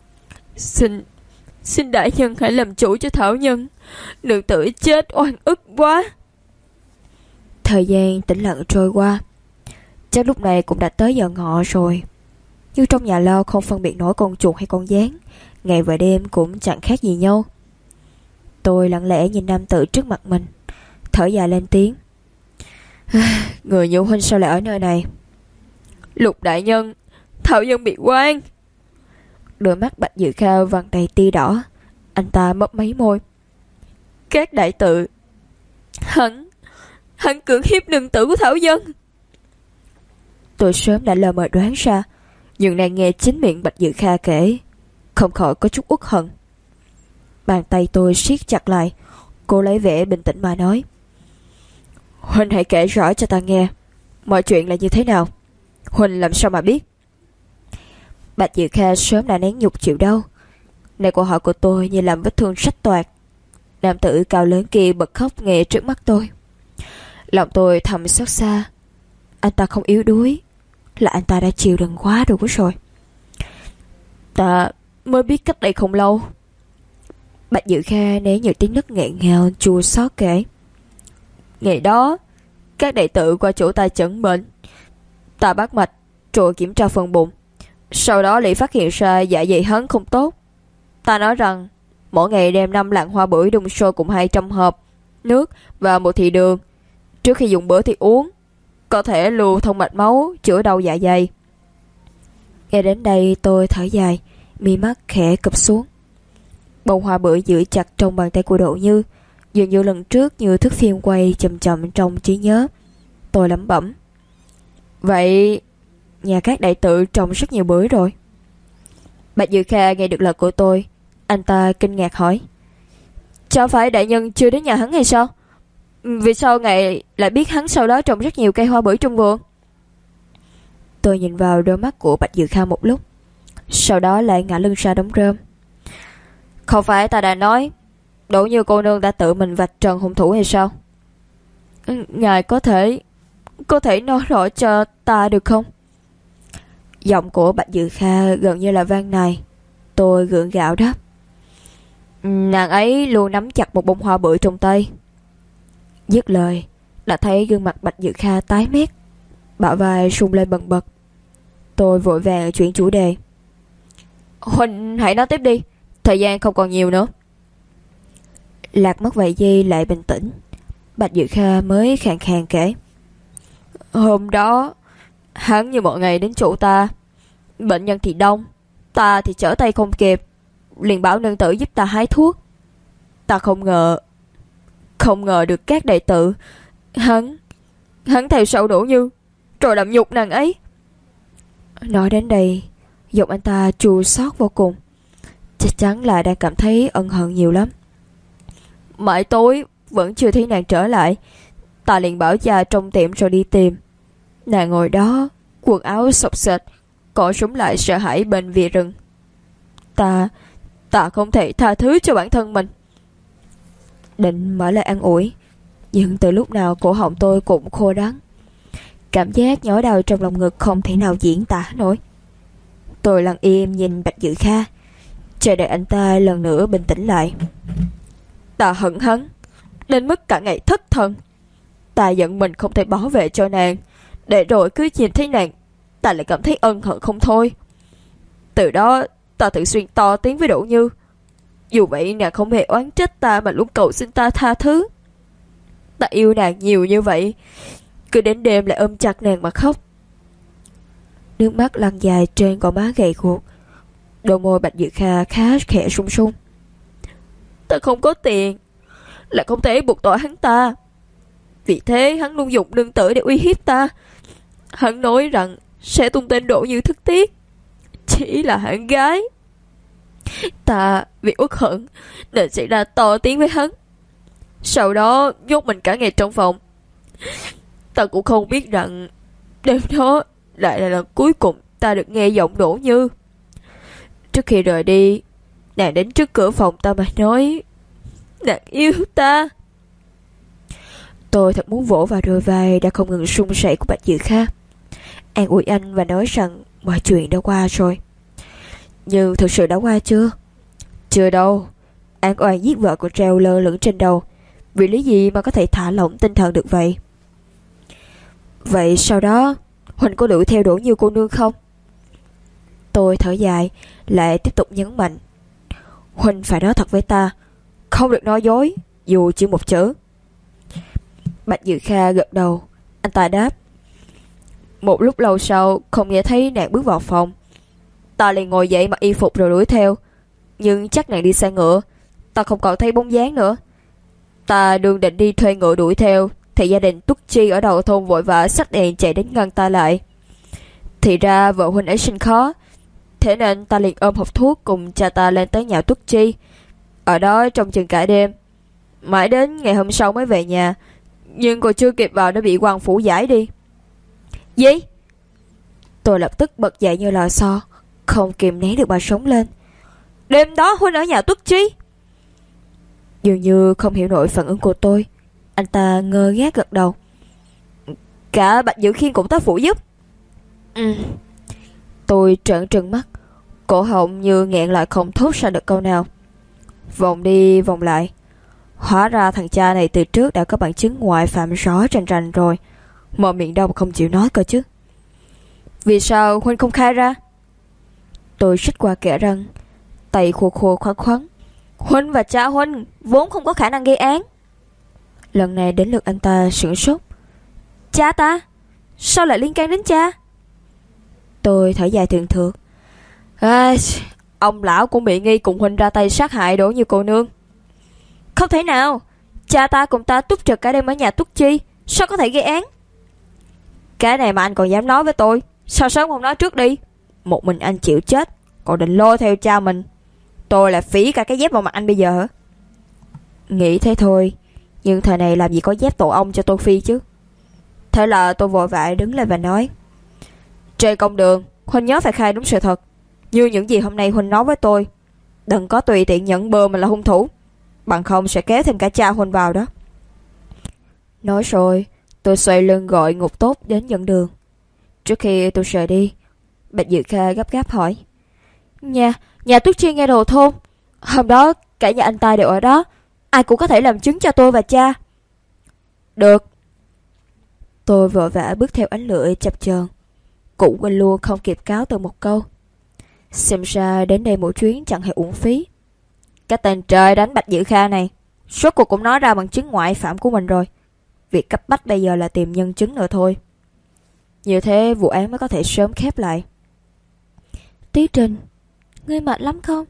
S1: Xin đại nhân hãy làm chủ cho thảo nhân, nữ tử chết oan ức quá. Thời gian tĩnh lặng trôi qua, chắc lúc này cũng đã tới giờ ngọ rồi. Nhưng trong nhà lao không phân biệt nổi con chuột hay con gián, ngày và đêm cũng chẳng khác gì nhau. Tôi lặng lẽ nhìn nam tử trước mặt mình, thở dài lên tiếng. Người như Huynh sao lại ở nơi này? Lục đại nhân, thảo nhân bị oan. Đôi mắt Bạch Dược Kha vằn đầy tia đỏ. Anh ta mấp máy môi. Các đại tự, hắn cưỡng hiếp nương tử của thảo dân. Tôi sớm đã lờ mờ đoán ra, nhưng nàng nghe chính miệng Bạch Dược Kha kể, không khỏi có chút uất hận. Bàn tay tôi siết chặt lại, cô lấy vẻ bình tĩnh mà nói. Huynh hãy kể rõ cho ta nghe, mọi chuyện là như thế nào. Huynh làm sao mà biết? Bạch Diệu Kha sớm đã nén nhục chịu đau. Này câu hỏi của tôi như làm vết thương rách toạc. Nam tử cao lớn kia bật khóc ngay trước mắt tôi. Lòng tôi thầm xót xa. Anh ta không yếu đuối, là anh ta đã chịu đựng quá đủ rồi. Ta mới biết cách đây không lâu. Bạch Diệu Kha né những tiếng nấc nghẹn ngào chua xót kể. Ngày đó, các đệ tử qua chỗ ta chẩn bệnh. Ta bắt mạch rồi kiểm tra phần bụng. Sau đó lại phát hiện ra dạ dày hắn không tốt. Ta nói rằng mỗi ngày đem 5 lạng hoa bưởi đun sôi cùng 200 hộp nước và 1 thìa đường. Trước khi dùng bữa thì uống, có thể lưu thông mạch máu, chữa đau dạ dày. Nghe đến đây tôi thở dài, mi mắt khẽ cụp xuống. Bông hoa bưởi giữ chặt trong bàn tay của Đỗ Như, dường như lần trước như thước phim quay chậm chậm trong trí nhớ. Tôi lẩm bẩm. Vậy nhà các đại tự trồng rất nhiều bưởi rồi. Bạch Dư Kha nghe được lời của tôi, anh ta kinh ngạc hỏi. Chả phải đại nhân chưa đến nhà hắn hay sao? Vì sao ngài lại biết hắn sau đó trồng rất nhiều cây hoa bưởi trong vườn? Tôi nhìn vào đôi mắt của Bạch Dư Kha một lúc, sau đó lại ngả lưng ra đống rơm. Không phải ta đã nói Đỗ Như cô nương đã tự mình vạch trần hung thủ hay sao? Ngài có thể nói rõ cho ta được không? Giọng của Bạch Dư Kha gần như là van nài. Tôi gượng gạo đáp. Nàng ấy luôn nắm chặt một bông hoa bưởi trong tay. Dứt lời, đã thấy gương mặt Bạch Dư Kha tái mét, bả vai rung lên bần bật. Tôi vội vàng chuyển chủ đề. Huynh hãy nói tiếp đi, thời gian không còn nhiều nữa. Lạc mất vài giây lại bình tĩnh. Bạch Dư Kha mới khàn khàn kể. Hôm đó hắn như mọi ngày đến chỗ ta. Bệnh nhân thì đông, ta thì trở tay không kịp, liền bảo nương tử giúp ta hái thuốc. Ta không ngờ được các đệ tử hắn theo sau Đỗ Như, rồi làm nhục nàng ấy. Nói đến đây, giọng anh ta chua xót vô cùng, chắc chắn là đang cảm thấy ân hận nhiều lắm. Mãi tối vẫn chưa thấy nàng trở lại, ta liền bảo cha trong tiệm rồi đi tìm. Nàng ngồi đó, quần áo xộc xệch, cọ súng lại sợ hãi bên vỉa rừng. Ta không thể tha thứ cho bản thân mình. Định mở lời an ủi, nhưng từ lúc nào cổ họng tôi cũng khô đắng. Cảm giác nhói đau trong lòng ngực không thể nào diễn tả nổi. Tôi lặng im nhìn Bạch Dư Kha, chờ đợi anh ta lần nữa bình tĩnh lại. Ta hận hắn đến mức cả ngày thất thần. Ta giận mình không thể bảo vệ cho nàng, để rồi cứ nhìn thấy nàng, ta lại cảm thấy ân hận không thôi. Từ đó ta thường xuyên to tiếng với Đỗ Như. Dù vậy nàng không hề oán trách ta mà luôn cầu xin ta tha thứ. Ta yêu nàng nhiều như vậy, cứ đến đêm lại ôm chặt nàng mà khóc. Nước mắt lăn dài trên gò má gầy guộc. Đôi môi Bạch Dư Kha khá khẽ run run. Ta không có tiền, lại không thể buộc tội hắn ta. Vì thế hắn luôn dùng nương tử để uy hiếp ta. Hắn nói rằng sẽ tung tên Đỗ Như thất tiết, chỉ là bạn gái. Ta vì uất hận nên xảy ra to tiếng với hắn, sau đó nhốt mình cả ngày trong phòng. Ta cũng không biết rằng đêm đó lại là lần cuối cùng ta được nghe giọng Đỗ Như. Trước khi rời đi, nàng đến trước cửa phòng ta mà nói nàng yêu ta. Tôi thật muốn vỗ vào đôi vai đã không ngừng run rẩy của Bạch Dư Kha, an ủi anh và nói rằng mọi chuyện đã qua rồi. Nhưng thực sự đã qua chưa? Chưa đâu. An oan giết vợ của treo lơ lửng trên đầu, vì lý gì mà có thể thả lỏng tinh thần được vậy? Vậy sau đó Huỳnh có đuổi theo Đỗ Như cô nương không? Tôi thở dài, lại tiếp tục nhấn mạnh. Huỳnh phải nói thật với ta, không được nói dối, dù chỉ một chữ. Bạch Dư Kha gật đầu. Anh ta đáp. Một lúc lâu sau không nghe thấy nàng bước vào phòng, ta liền ngồi dậy mặc y phục rồi đuổi theo. Nhưng chắc nàng đi xe ngựa, ta không còn thấy bóng dáng nữa. Ta đương định đi thuê ngựa đuổi theo, thì gia đình Tuất Chi ở đầu thôn vội vã xách đèn chạy đến ngăn ta lại. Thì ra vợ huynh ấy sinh khó, thế nên ta liền ôm hộp thuốc cùng cha ta lên tới nhà Tuất Chi, ở đó trông chừng cả đêm. Mãi đến ngày hôm sau mới về nhà, nhưng còn chưa kịp vào đã bị quan phủ giải đi. Gì? Tôi lập tức bật dậy như lò xo, không kìm nén được mà sống lên.
S2: Đêm đó Huynh ở nhà Tuất Chi?
S1: Dường như không hiểu nổi phản ứng của tôi, anh ta ngơ ngác gật đầu.
S2: Cả Bạch Dự Khiên cũng tới phụ giúp.
S1: Tôi trợn trừng mắt, cổ họng như nghẹn lại không thốt ra được câu nào. Vòng đi vòng lại, hóa ra thằng cha này từ trước đã có bằng chứng ngoại phạm rõ rành rành rồi, mà miệng đâu mà không chịu nói cơ chứ.
S2: Vì sao Huynh không khai ra?
S1: Tôi xích qua kẽ răng, tay khô khô khoắn khoắn.
S2: Huynh và cha Huynh vốn không có khả năng gây án.
S1: Lần này đến lượt anh ta sửng sốt.
S2: Cha ta? Sao lại liên can đến cha?
S1: Tôi thở dài thường thượt.
S2: Ông lão cũng bị nghi cùng Huynh ra tay sát hại Đỗ Như cô nương. Không thể nào. Cha ta cùng ta túc trực cả đêm ở nhà Tuất Chi, sao có thể gây án? Cái này mà anh còn dám nói với tôi, sao sớm không nói trước đi? Một mình anh chịu chết, còn định lôi theo cha mình. Tôi là phí cả cái dép vào mặt anh bây giờ hả?
S1: Nghĩ thế thôi, nhưng thời này làm gì có dép tổ ong cho Tô Phi chứ.
S2: Thế là tôi vội vã đứng lên và nói: trên công đường, Huynh nhớ phải khai đúng sự thật, như những gì hôm nay Huynh nói với tôi. Đừng có tùy tiện nhận bừa mình là hung thủ, bằng không sẽ kéo thêm cả cha Huynh vào đó.
S1: Nói rồi, tôi xoay lưng gọi Ngục Tốt đến dẫn đường. Trước khi tôi rời đi, Bạch Dự Kha gấp gáp hỏi:
S2: Nhà Tuất Chi nghe đồ thôn, hôm đó cả nhà anh ta đều ở đó, ai cũng có thể làm chứng cho tôi và cha.
S1: Được. Tôi vội vã bước theo ánh lửa chập chờn, cũng quên luôn không kịp cáo từ một câu. Xem ra đến đây mỗi chuyến chẳng hề uổng phí.
S2: Cái tên trời đánh Bạch Dự Kha này suốt cuộc cũng nói ra bằng chứng ngoại phạm của mình rồi. Việc cấp bách bây giờ là tìm nhân chứng nữa thôi.
S1: Như thế vụ án mới có thể sớm khép lại.
S2: Tí Trình, ngươi mệt lắm không?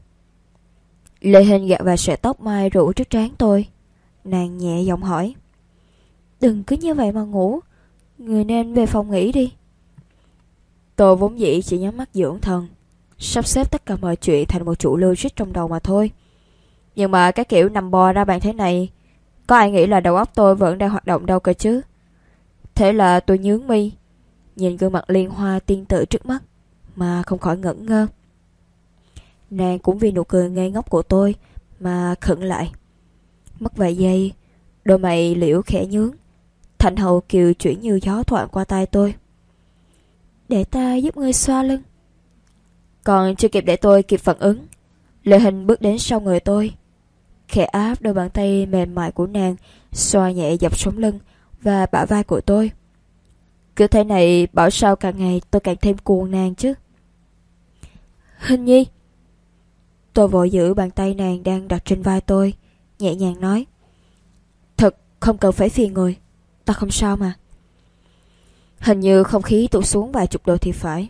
S1: Lê Hình gạt vào sợi tóc mai rủ trước trán tôi. Nàng nhẹ giọng hỏi:
S2: đừng cứ như vậy mà ngủ, người nên về phòng nghỉ đi.
S1: Tôi vốn dĩ chỉ nhắm mắt dưỡng thần, sắp xếp tất cả mọi chuyện thành một chuỗi logic trong đầu mà thôi. Nhưng mà cái kiểu nằm bò ra bàn thế này, có ai nghĩ là đầu óc tôi vẫn đang hoạt động đâu cơ chứ. Thế là tôi nhướng mi, nhìn gương mặt liên hoa tiên tử trước mắt mà không khỏi ngẩn ngơ. Nàng cũng vì nụ cười ngây ngốc của tôi mà khựng lại. Mất vài giây, đôi mày liễu khẽ nhướng, Thành Hậu Kiều chuyển như gió thoảng qua tai tôi:
S2: để ta giúp ngươi xoa lưng.
S1: Còn chưa kịp để tôi kịp phản ứng, Lê Hình bước đến sau người tôi, khẽ áp đôi bàn tay mềm mại của nàng xoa nhẹ dọc sống lưng và bả vai của tôi. Cứ thế này bảo sao càng ngày tôi càng thêm cuồng nàng chứ.
S2: Hình Nhi.
S1: Tôi vội giữ bàn tay nàng đang đặt trên vai tôi, nhẹ nhàng nói: thật không cần phải phiền người, ta không sao mà. Hình như không khí tụt xuống vài chục độ thì phải.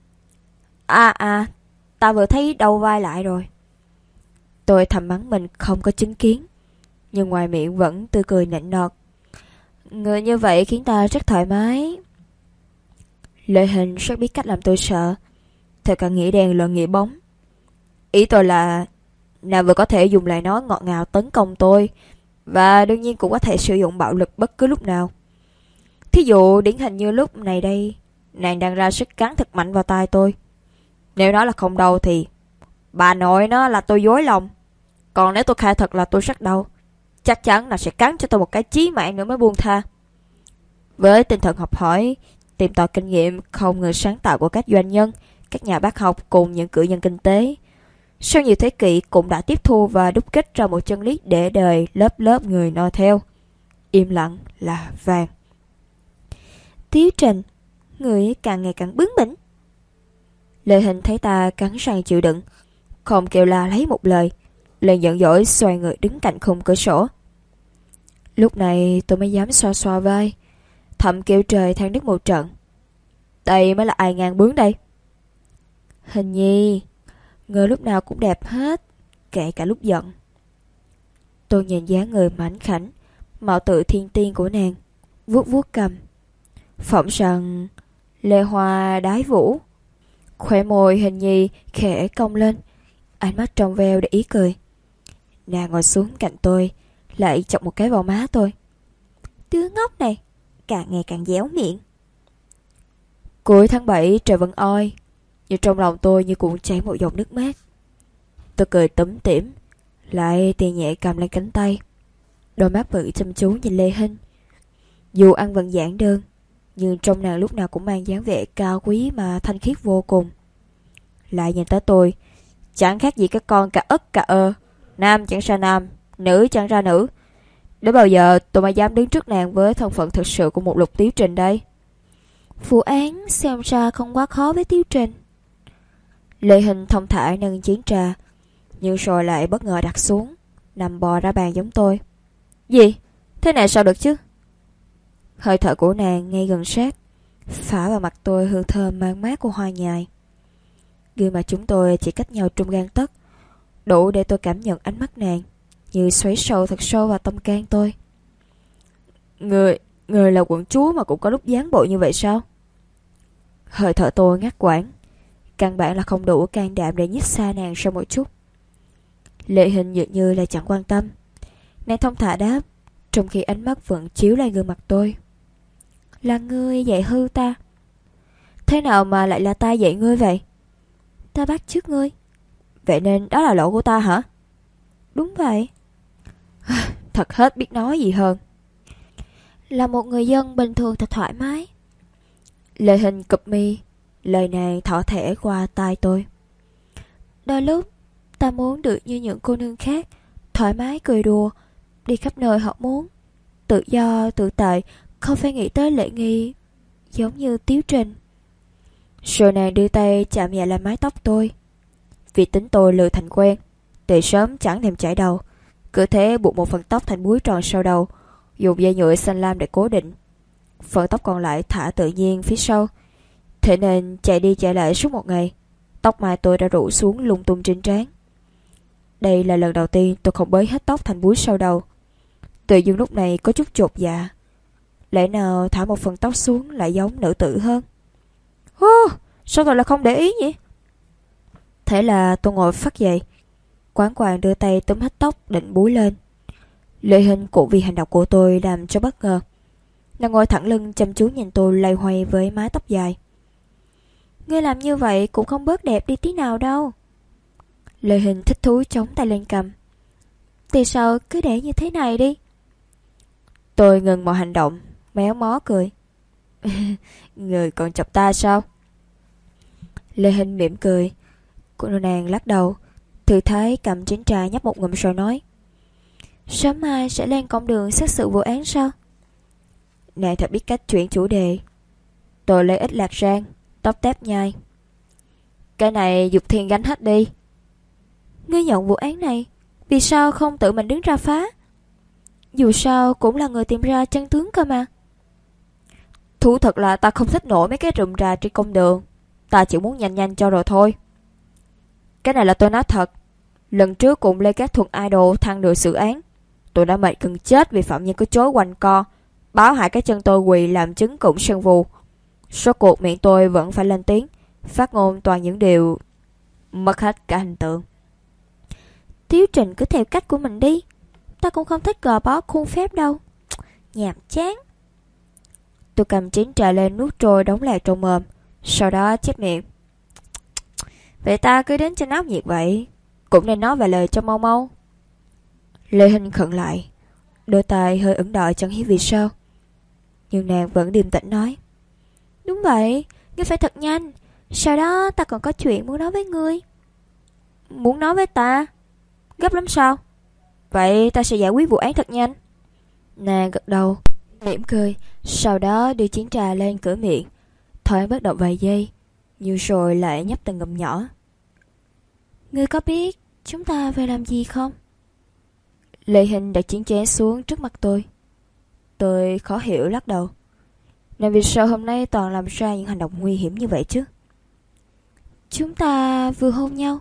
S2: Ta vừa thấy đầu vai lại rồi.
S1: Tôi thầm mắng mình không có chứng kiến, nhưng ngoài miệng vẫn tươi cười nịnh nọt: người như vậy khiến ta rất thoải mái. Lê Hình rất biết cách làm tôi sợ, theo cả nghĩa đen lẫn nghĩa bóng. Ý tôi là nàng vừa có thể dùng lời nói ngọt ngào tấn công tôi, và đương nhiên cũng có thể sử dụng bạo lực bất cứ lúc nào. Thí dụ điển hình như lúc này đây, nàng đang ra sức cắn thật mạnh vào tai tôi. Nếu nói là không đau thì bà nội nó là tôi dối lòng. Còn nếu tôi khai thật là tôi rất đau, chắc chắn là sẽ cắn cho tôi một cái chí mạng nữa mới buông tha. Với tinh thần học hỏi, tìm tòi kinh nghiệm không ngừng sáng tạo của các doanh nhân, các nhà bác học cùng những cử nhân kinh tế, sau nhiều thế kỷ cũng đã tiếp thu và đúc kết ra một chân lý để đời lớp lớp người noi theo: im lặng là vàng.
S2: Tiếu Trình, người càng ngày càng bướng bỉnh.
S1: Lê Hình thấy ta cắn răng chịu đựng, không kêu la lấy một lời, liền giận dỗi xoay người đứng cạnh khung cửa sổ. Lúc này tôi mới dám xoa xoa vai, thầm kêu trời than đất một trận: đây mới là ai ngang bướng đây. Hình Nhi, người lúc nào cũng đẹp hết, kể cả lúc giận. Tôi nhìn dáng người mảnh khảnh, mạo tự thiên tiên của nàng, vuốt vuốt cầm, phỏng rằng lê hoa đái vũ. Khóe môi Hình Nhi khẽ cong lên, ánh mắt trong veo để ý cười. Nàng ngồi xuống cạnh tôi, lại chọc một cái vào má tôi:
S2: đứa ngốc này, càng ngày càng dẻo miệng.
S1: Cuối tháng 7 trời vẫn oi, nhưng trong lòng tôi như cuộn chảy một dòng nước mát. Tôi cười túm tỉm, lại tì nhẹ cầm lên cánh tay. Đôi mắt bự chăm chú nhìn Lê Hinh. Dù ăn vẫn giản đơn, nhưng trong nàng lúc nào cũng mang dáng vẻ cao quý mà thanh khiết vô cùng. Lại nhìn tới tôi, chẳng khác gì cái con cà ất cà ơ. Nam chẳng ra nam, nữ chẳng ra nữ. Đến bao giờ tôi mới dám đứng trước nàng với thân phận thực sự của một Lục Tiếu Trình đây?
S2: Vụ án xem ra không quá khó với Tiếu Trình.
S1: Lê Hinh thông thả nâng chén trà, nhưng rồi lại bất ngờ đặt xuống, nằm bò ra bàn giống tôi. Gì? Thế này sao được chứ? Hơi thở của nàng ngay gần sát, phả vào mặt tôi hương thơm mang mát của hoa nhài. Gương mặt chúng tôi chỉ cách nhau trung gang tấc, đủ để tôi cảm nhận ánh mắt nàng như xoáy sâu thật sâu vào tâm can tôi. Người là quận chúa mà cũng có lúc giáng bộ như vậy sao? Hơi thở tôi ngắt quãng, căn bản là không đủ can đảm để nhích xa nàng sau một chút. Lệ Hình dường như là chẳng quan tâm. Nàng thông thả đáp, trong khi ánh mắt vẫn chiếu lên gương mặt tôi. Là ngươi dạy hư ta. Thế nào mà lại là ta dạy ngươi vậy?
S2: Ta bắt chước ngươi.
S1: Vậy nên đó là lỗi của ta hả?
S2: Đúng vậy.
S1: Thật hết biết nói gì hơn.
S2: Là một người dân bình thường thật thoải mái.
S1: Lê Hình cụp mi, lời nàng thỏ thẻ qua tai tôi.
S2: Đôi lúc ta muốn được như những cô nương khác, thoải mái cười đùa, đi khắp nơi họ muốn, tự do tự tại, không phải nghĩ tới lễ nghi, giống như Tiếu Trình.
S1: Rồi nàng đưa tay chạm nhẹ lên mái tóc tôi. Vì tính tôi lười thành quen, từ sớm chẳng thèm chải đầu, cứ thế buộc một phần tóc thành búi tròn sau đầu, dùng dây nhựa xanh lam để cố định. Phần tóc còn lại thả tự nhiên phía sau. Thế nên chạy đi chạy lại suốt một ngày, tóc mai tôi đã rủ xuống lung tung trên trán. Đây là lần đầu tiên tôi không bới hết tóc thành búi sau đầu. Tự dưng lúc này có chút chột dạ. Lẽ nào thả một phần tóc xuống lại giống nữ tử hơn? Sao tôi lại không để ý nhỉ? Thế là tôi ngồi phắt dậy, quán quàng đưa tay túm hết tóc định búi lên. Lê Hình cũng vì hành động của tôi làm cho bất ngờ. Nàng ngồi thẳng lưng chăm chú nhìn tôi loay hoay với mái tóc dài.
S2: Ngươi làm như vậy cũng không bớt đẹp đi tí nào đâu.
S1: Lê Hình thích thú chống tay lên cầm.
S2: Từ sau cứ để như thế này đi.
S1: Tôi ngừng mọi hành động, méo mó cười. Người còn chọc ta sao? Lê Hình mỉm cười. Cô nàng lắc đầu, thư thái cầm chén trà nhấp một ngụm rồi nói.
S2: Sớm mai sẽ lên công đường xét xử vụ án sao?
S1: Nàng thật biết cách chuyển chủ đề. Tôi lấy ít lạc rang, tóc tép nhai. Cái này Dục Thiên gánh hết đi.
S2: Ngươi nhận vụ án này, vì sao không tự mình đứng ra phá? Dù sao cũng là người tìm ra chân tướng cơ mà.
S1: Thú thật là ta không thích nổi mấy cái rườm rà trên công đường. Ta chỉ muốn nhanh nhanh cho rồi thôi. Cái này là tôi nói thật. Lần trước cùng Lê Cát Thuần idol thăng được xử án, tôi đã mệt gần chết vì phạm nhân cứ chối quanh co, báo hại cái chân tôi quỳ làm chứng cũng sân vù. Số cuộc miệng tôi vẫn phải lên tiếng, phát ngôn toàn những điều mất hết cả hình tượng.
S2: Tiếu Trình cứ theo cách của mình đi. Ta cũng không thích gò bó khuôn phép đâu. Nhàm chán.
S1: Tôi cầm chén trà lên nuốt trôi đống lạc trong mồm, sau đó chép miệng. Vậy ta cứ đến cho náo nhiệt vậy, cũng nên nói vài lời cho mau mau. Lê Hình khựng lại, đôi tay hơi ửng đỏ chẳng hiểu vì sao. Nhưng nàng vẫn điềm tĩnh nói.
S2: Đúng vậy, ngươi phải thật nhanh. Sau đó ta còn có chuyện muốn nói với ngươi.
S1: Muốn nói với ta? Gấp lắm sao? Vậy ta sẽ giải quyết vụ án thật nhanh. Nàng gật đầu, mỉm cười, sau đó đưa chén trà lên cửa miệng, thoáng bất động vài giây, nhưng rồi lại nhấp từng ngụm nhỏ.
S2: Ngươi có biết chúng ta về làm gì không?
S1: Lê Hình đặt chén chén xuống trước mặt tôi. Tôi khó hiểu lắc đầu. Nên vì sao hôm nay toàn làm ra những hành động nguy hiểm như vậy chứ?
S2: Chúng ta vừa hôn nhau.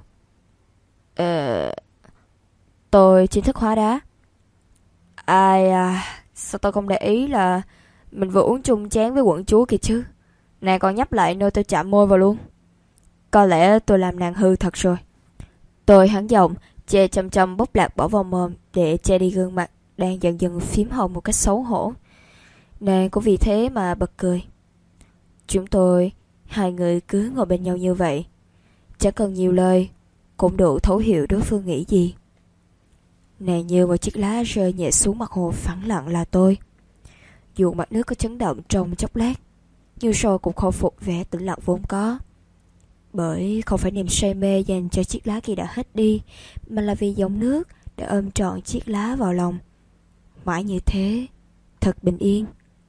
S1: Tôi chính thức hóa đá. Sao tôi không để ý là mình vừa uống chung chén với quận chúa kìa chứ. Nàng còn nhấp lại nơi tôi chạm môi vào luôn. Có lẽ tôi làm nàng hư thật rồi. Tôi hắn giọng, chè chăm chăm bốc lạc bỏ vào mồm để che đi gương mặt đang dần dần phím hồng một cách xấu hổ. Nàng cũng vì thế mà bật cười. Chúng tôi, hai người cứ ngồi bên nhau như vậy, chẳng cần nhiều lời, cũng đủ thấu hiểu đối phương nghĩ gì. Này như một chiếc lá rơi nhẹ xuống mặt hồ phẳng lặng là tôi. Dù mặt nước có chấn động trong chốc lát, nhưng rồi cũng khôi phục vẻ tĩnh lặng vốn có. Bởi không phải niềm say mê dành cho chiếc lá kia đã hết đi, mà là vì dòng nước đã ôm trọn chiếc lá vào lòng. Mãi như thế, thật bình yên.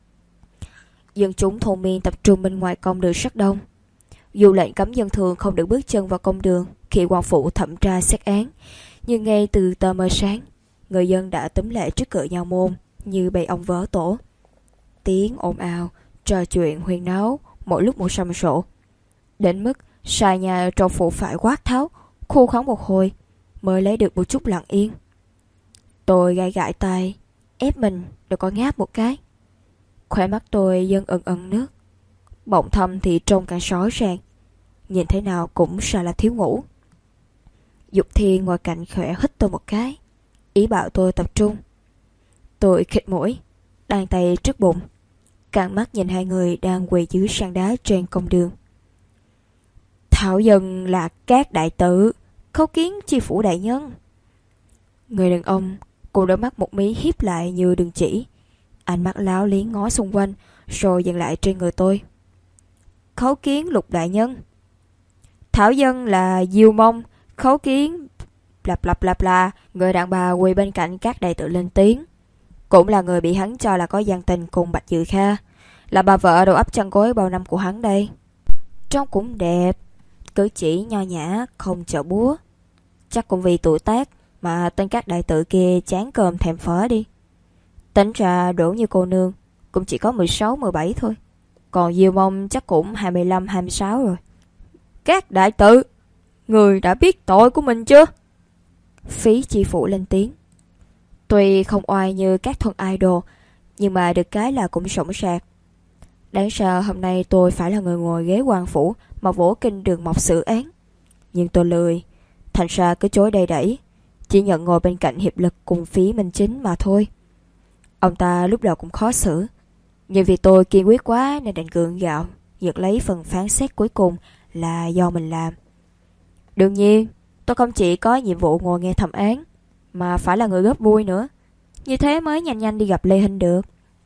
S1: Dân chúng thôn miên tập trung bên ngoài công đường rất đông. Dù lệnh cấm dân thường không được bước chân vào công đường khi quan phủ thẩm tra xét án, nhưng ngay từ tờ mờ sáng, người dân đã túm lại trước cửa nhà môn như bầy ong vỡ tổ. Tiếng ồn ào, trò chuyện huyên náo, mỗi lúc một rầm rộ. Đến mức xà nhà trong phủ phải quát tháo, khu khoáng một hồi, mới lấy được một chút lặng yên. Tôi gãi gãi tay, ép mình đừng có ngáp một cái. Khóe mắt tôi dâng ẩn ẩn nước. Bỗng thâm thì trông càng rõ ràng, nhìn thế nào cũng sợ là thiếu ngủ. Dục Thiên ngoài cạnh khẽ hít tôi một cái, ý bảo tôi tập trung. Tôi khịt mũi, đan tay trước bụng, căng mắt nhìn hai người đang quỳ dưới sàn đá trên công đường. Thảo dân là các đại tự, khấu kiến chi phủ đại nhân. Người đàn ông cùng đôi mắt một mí híp lại như đường chỉ, ánh mắt láo liếng ngó xung quanh rồi dừng lại trên người tôi. Khấu kiến Lục đại nhân. Thảo dân là Diêu Mông, khấu kiến là người đàn bà quỳ bên cạnh các đại tự lên tiếng, cũng là người bị hắn cho là có gian tình cùng Bạch Dự Kha, là bà vợ đầu ấp chân gối bao năm của hắn đây. Trông cũng đẹp, cử chỉ nho nhã, không chợ búa. Chắc cũng vì tuổi tác mà tên các đại tự kia chán cơm thèm phở đi. Tính ra đổ như cô nương cũng chỉ có 16-17 thôi, còn Diêu Mông chắc cũng 25-26 rồi. Các đại tự, người đã biết tội của mình chưa? Phí chi phủ lên tiếng. Tuy không oai như các thuần idol, nhưng mà được cái là cũng sổng sạc. Đáng sợ hôm nay tôi phải là người ngồi ghế quan phủ mà vỗ kinh đường mọc xử án. Nhưng tôi lười, thành ra cứ chối đầy đẩy, chỉ nhận ngồi bên cạnh hiệp lực cùng Phí Minh Chính mà thôi. Ông ta lúc đầu cũng khó xử, nhưng vì tôi kiên quyết quá nên đành gượng gạo, giật lấy phần phán xét cuối cùng là do mình làm. Đương nhiên, tôi không chỉ có nhiệm vụ ngồi nghe thẩm án, mà phải là người góp vui nữa. Như thế mới nhanh nhanh đi gặp Lê Hinh được.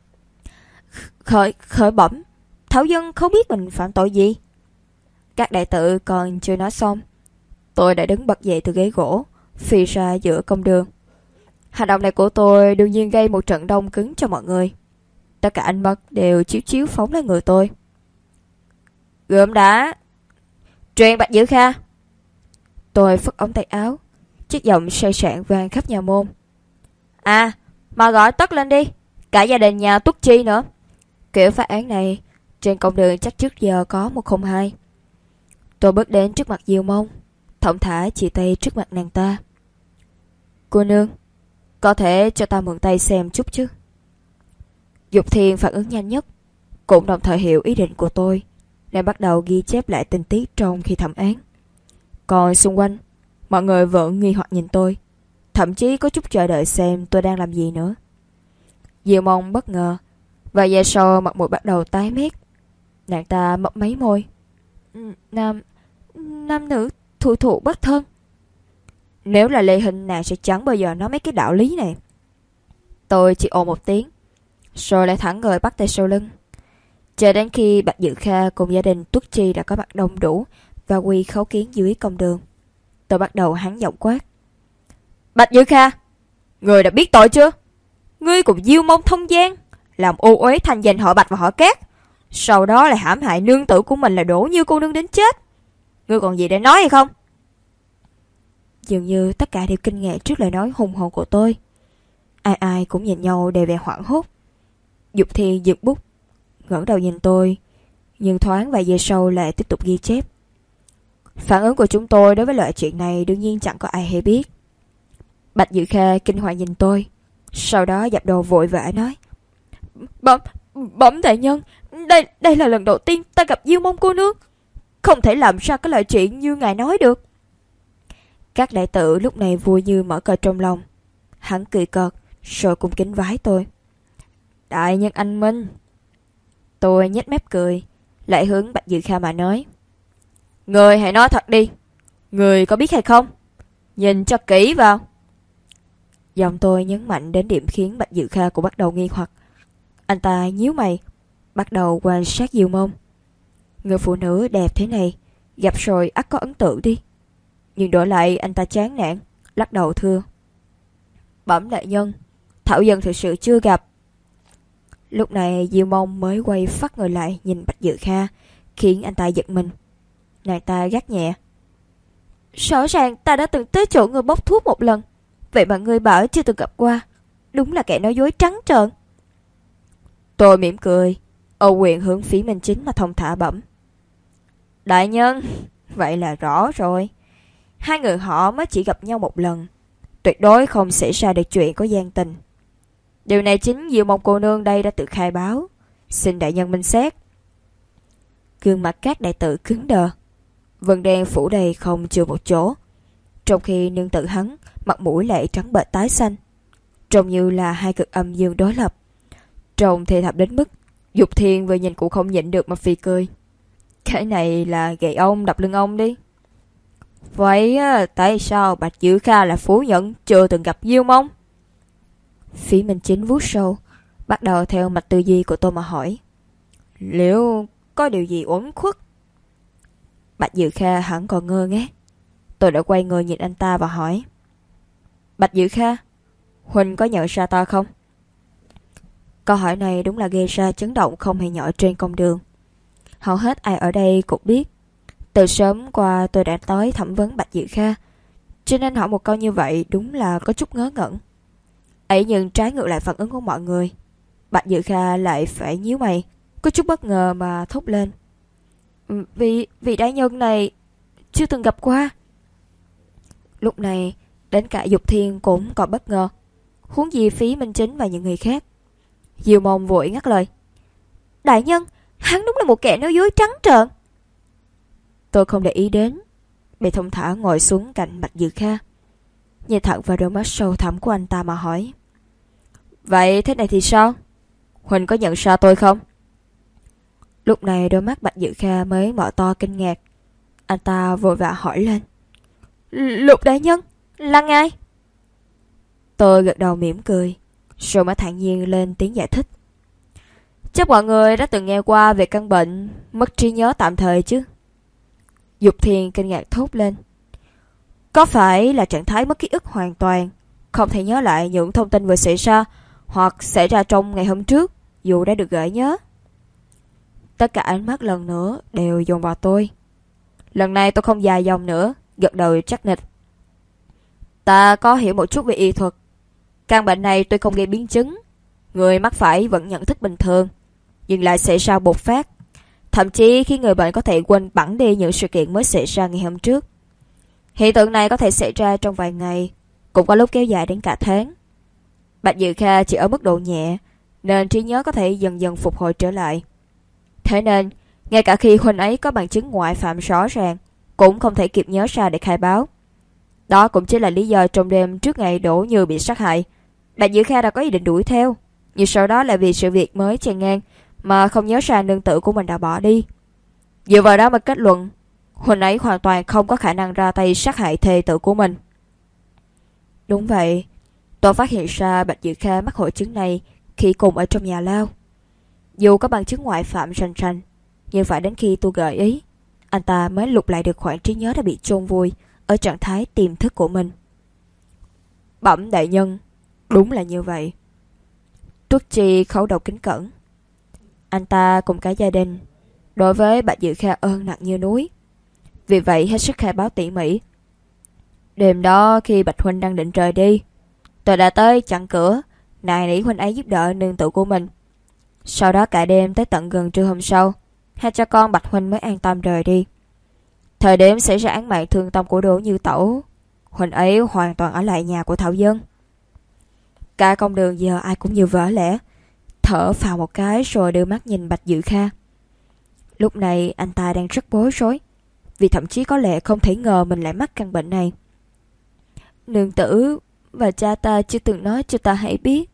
S1: Khởi bẩm, Thảo dân không biết mình phạm tội gì. Các đại tự còn chưa nói xong, tôi đã đứng bật dậy từ ghế gỗ, phi ra giữa công đường. Hành động này của tôi đương nhiên gây một trận đông cứng cho mọi người. Tất cả ánh mắt đều chiếu chiếu phóng lên người tôi. Gượm đã. Truyền Bạch Dự Kha. Tôi phất ống tay áo, chiếc giọng say sạn vang khắp nhà môn. À, mà gọi tất lên đi, cả gia đình nhà Tuất Chi nữa. Kiểu phá án này trên công đường chắc trước giờ có 102. Tôi bước đến trước mặt Diêu Mông, thõng thả chỉ tay trước mặt nàng ta. Cô nương, có thể cho ta mượn tay xem chút chứ? Dục Thiên phản ứng nhanh nhất, cũng đồng thời hiểu ý định của tôi, nên bắt đầu ghi chép lại tình tiết trong khi thẩm án. Còn xung quanh, mọi người vẫn nghi hoặc nhìn tôi, thậm chí có chút chờ đợi xem tôi đang làm gì nữa. Diêu Mông bất ngờ, và về sau mặt mũi bắt đầu tái mét. Nàng ta mấp máy môi. Nam nữ thủ thụ bất thân. Nếu là Lê Hinh, nàng sẽ chẳng bao giờ nói mấy cái đạo lý này. Tôi chỉ ồ một tiếng, rồi lại thẳng người bắt tay sau lưng. Chờ đến khi Bạch Dự Kha cùng gia đình Tuất Chi đã có mặt đông đủ và quy khấu kiến dưới công đường, tôi bắt đầu hắn giọng quát. Bạch Dự Kha, người đã biết tội chưa? Ngươi cùng Diêu Mông thông gian, làm ô uế thành danh họ Bạch và họ Cát, sau đó lại hãm hại nương tử của mình là Đỗ Như cô nương đến chết. Ngươi còn gì để nói hay không? Dường như tất cả đều kinh ngạc trước lời nói hùng hồn của tôi. Ai ai cũng nhìn nhau đầy vẻ hoảng hốt. Dục Thiên giật bút, ngẩng đầu nhìn tôi, nhưng thoáng vài giây sau lại tiếp tục ghi chép. Phản ứng của chúng tôi đối với loại chuyện này đương nhiên chẳng có ai hay biết. Bạch Dự Kha kinh hoàng nhìn tôi, sau đó dập đầu vội vã nói. Bẩm đại nhân, đây là lần đầu tiên ta gặp Diêu Mông cô nương, không thể làm ra cái loại chuyện như ngài nói được. Các đại tự lúc này vui như mở cờ trong lòng. Hắn cười cợt, rồi cùng kính vái tôi. Đại nhân anh minh. Tôi nhếch mép cười, lại hướng Bạch Dự Kha mà nói. Người hãy nói thật đi,
S2: Người có biết hay không? Nhìn cho kỹ vào. Giọng tôi nhấn mạnh đến điểm khiến Bạch Dự Kha cũng bắt đầu nghi hoặc. Anh ta nhíu mày, bắt đầu quan sát Diêu Mông. Người phụ nữ đẹp thế này, gặp rồi ắt có ấn tượng đi. Nhưng đổi lại anh ta chán nản, lắc đầu thưa: Bẩm đại nhân, Thảo Dân thực sự chưa gặp. Lúc này Diêu Mông mới quay phát người lại nhìn Bạch Dự Kha, khiến anh ta giật mình. Nàng ta gắt nhẹ: Rõ ràng ta đã từng tới chỗ người bốc thuốc một lần, vậy mà người bảo chưa từng gặp qua. Đúng là kẻ nói dối trắng trợn. Tôi mỉm cười, Âu quyền hướng Phí Minh Chính mà thông thả bẩm: Đại nhân, vậy là rõ rồi. Hai người họ mới chỉ gặp nhau một lần, tuyệt đối không xảy ra được chuyện có gian tình. Điều này chính Diệu Mông cô nương đây đã tự khai báo, xin đại nhân minh xét. Gương mặt các đại tử cứng đờ, vân đen phủ đầy không chừa một chỗ, trong khi nương tự hắn mặt mũi lại trắng bệch tái xanh, trông như là hai cực âm dương đối lập. Trông thê thảm đến mức Dục Thiên vừa nhìn cũng không nhịn được mà phì cười. Cái này là gậy ông đập lưng ông đi. Vậy tại sao Bạch Dự Kha là phủ nhận chưa từng gặp Diêu Mông? Phí Minh Chính vuốt sâu, bắt đầu theo mạch tư duy của tôi mà hỏi: Liệu có điều gì uẩn khuất? Bạch Dự Kha hẳn còn ngơ ngác. Tôi đã quay người nhìn anh ta và hỏi: Bạch Dự Kha, huynh có nhận ra ta không? Câu hỏi này đúng là gây ra chấn động không hề nhỏ trên công đường. Hầu hết ai ở đây cũng biết, từ sớm qua tôi đã tới thẩm vấn Bạch Dự Kha, cho nên hỏi một câu như vậy đúng là có chút ngớ ngẩn. Ấy nhưng trái ngược lại phản ứng của mọi người, Bạch Dự Kha lại phải nhíu mày, có chút bất ngờ mà thốt lên: Vị đại nhân này chưa từng gặp qua. Lúc này đến cả Dục Thiên cũng còn bất ngờ, huống gì Phí Minh Chính và những người khác. Diêu Mông vội ngắt lời: Đại nhân, hắn đúng là một kẻ nói dối trắng trợn. Tôi không để ý đến, bị thông thả ngồi xuống cạnh Bạch Dự Kha, nhìn thẳng vào đôi mắt sâu thẳm của anh ta mà hỏi: Vậy thế này thì sao? Huỳnh có nhận ra tôi không? Lúc này đôi mắt Bạch Dự Kha mới mở to kinh ngạc. Anh ta vội vã hỏi lên: Lục đại nhân, là ngài? Tôi gật đầu mỉm cười, rồi mới thản nhiên lên tiếng giải thích: Chắc mọi người đã từng nghe qua về căn bệnh mất trí nhớ tạm thời chứ? Dục Thiên kinh ngạc thốt lên: Có phải là trạng thái mất ký ức hoàn toàn, không thể nhớ lại những thông tin vừa xảy ra hoặc xảy ra trong ngày hôm trước, dù đã được gợi nhớ? Tất cả ánh mắt lần nữa đều dồn vào tôi. Lần này tôi không dài dòng nữa, gật đầu chắc nịch: Ta có hiểu một chút về y thuật. Căn bệnh này tuy không gây biến chứng, người mắc phải vẫn nhận thức bình thường, nhưng lại xảy ra bột phát, thậm chí khi người bệnh có thể quên bẵng đi những sự kiện mới xảy ra ngày hôm trước. Hiện tượng này có thể xảy ra trong vài ngày, cũng có lúc kéo dài đến cả tháng. Bạch Dự Kha chỉ ở mức độ nhẹ, nên trí nhớ có thể dần dần phục hồi trở lại. Thế nên, ngay cả khi huynh ấy có bằng chứng ngoại phạm rõ ràng, cũng không thể kịp nhớ ra để khai báo. Đó cũng chính là lý do trong đêm trước ngày Đỗ Như bị sát hại, Bạch Dự Kha đã có ý định đuổi theo, nhưng sau đó lại vì sự việc mới chen ngang mà không nhớ ra nương tử của mình đã bỏ đi. Dựa vào đó mà kết luận, huynh ấy hoàn toàn không có khả năng ra tay sát hại thê tử của mình. Đúng vậy, tôi phát hiện ra Bạch Dự Kha mắc hội chứng này khi cùng ở trong nhà lao. Dù có bằng chứng ngoại phạm rành rành, nhưng phải đến khi tôi gợi ý, anh ta mới lục lại được khoảng trí nhớ đã bị chôn vùi ở trạng thái tiềm thức của mình. Bẩm đại nhân, đúng là như vậy. Tuất Chi khấu đầu kính cẩn. Anh ta cùng cả gia đình đối với Bạch Dự Kha ơn nặng như núi, vì vậy hết sức khai báo tỉ mỉ. Đêm đó khi Bạch huynh đang định rời đi, tôi đã tới chặn cửa, nài nỉ huynh ấy giúp đỡ nương tử của mình. Sau đó cả đêm tới tận gần trưa hôm sau, hai cha con Bạch huynh mới an tâm rời đi. Thời điểm xảy ra án mạng thương tâm của Đỗ Như Tẩu, huynh ấy hoàn toàn ở lại nhà của Thảo Dân. Cả công đường giờ ai cũng như vỡ lẽ, thở phào một cái rồi đưa mắt nhìn Bạch Dự Kha. Lúc này anh ta đang rất bối rối, vì thậm chí có lẽ không thể ngờ mình lại mắc căn bệnh này. Nương tử và cha ta chưa từng nói cho ta hãy biết.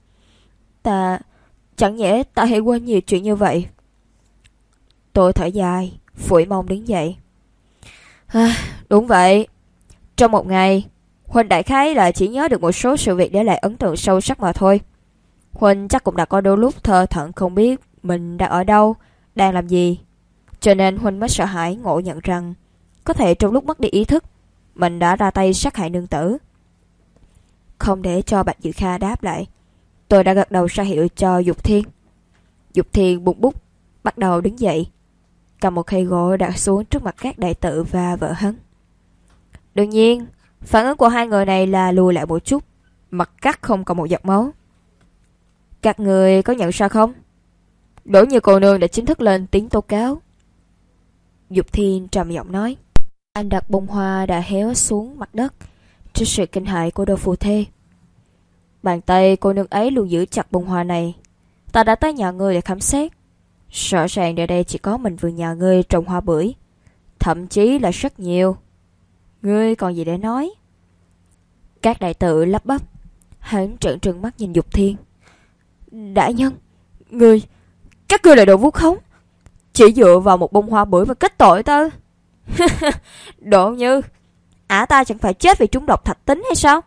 S2: Chẳng nhẽ ta hãy quên nhiều chuyện như vậy. Tôi thở dài, phủi mông đứng dậy. Đúng vậy, Trong một ngày, Huỳnh đại khái là chỉ nhớ được một số sự việc để lại ấn tượng sâu sắc mà thôi. Huỳnh chắc cũng đã có đôi lúc thơ thẩn không biết mình đang ở đâu, đang làm gì. Cho nên Huỳnh mới sợ hãi ngộ nhận rằng có thể trong lúc mất đi ý thức, mình đã ra tay sát hại nương tử. Không để cho Bạch Dự Kha đáp lại, tôi đã gật đầu ra hiệu cho Dục Thiên. Dục Thiên bụng bút, bắt đầu đứng dậy, cầm một cây gỗ đặt xuống trước mặt các đệ tử và vợ hắn. Đương nhiên, phản ứng của hai người này là lùi lại một chút, mặt cắt không còn một giọt máu. Các người có nhận ra không? Đỗ Như cô nương đã chính thức lên tiếng tố cáo. Dục Thiên trầm giọng nói. Anh đặt bông hoa đã héo xuống mặt đất trước sự kinh hãi của đôi phù thê. Bàn tay cô nương ấy luôn giữ chặt bông hoa này. Ta đã tới nhà ngươi để khám xét. Rõ ràng ở đây chỉ có mình vườn nhà ngươi trồng hoa bưởi, thậm chí là rất nhiều. Ngươi còn gì để nói? Các đại tự lắp bắp. Hắn trợn trừng mắt nhìn Dục Thiên. Đại nhân, các ngươi là đồ vu khống, chỉ dựa vào một bông hoa bưởi và kết tội ta. Độ Như, ta chẳng phải chết vì trúng độc thạch tính hay sao?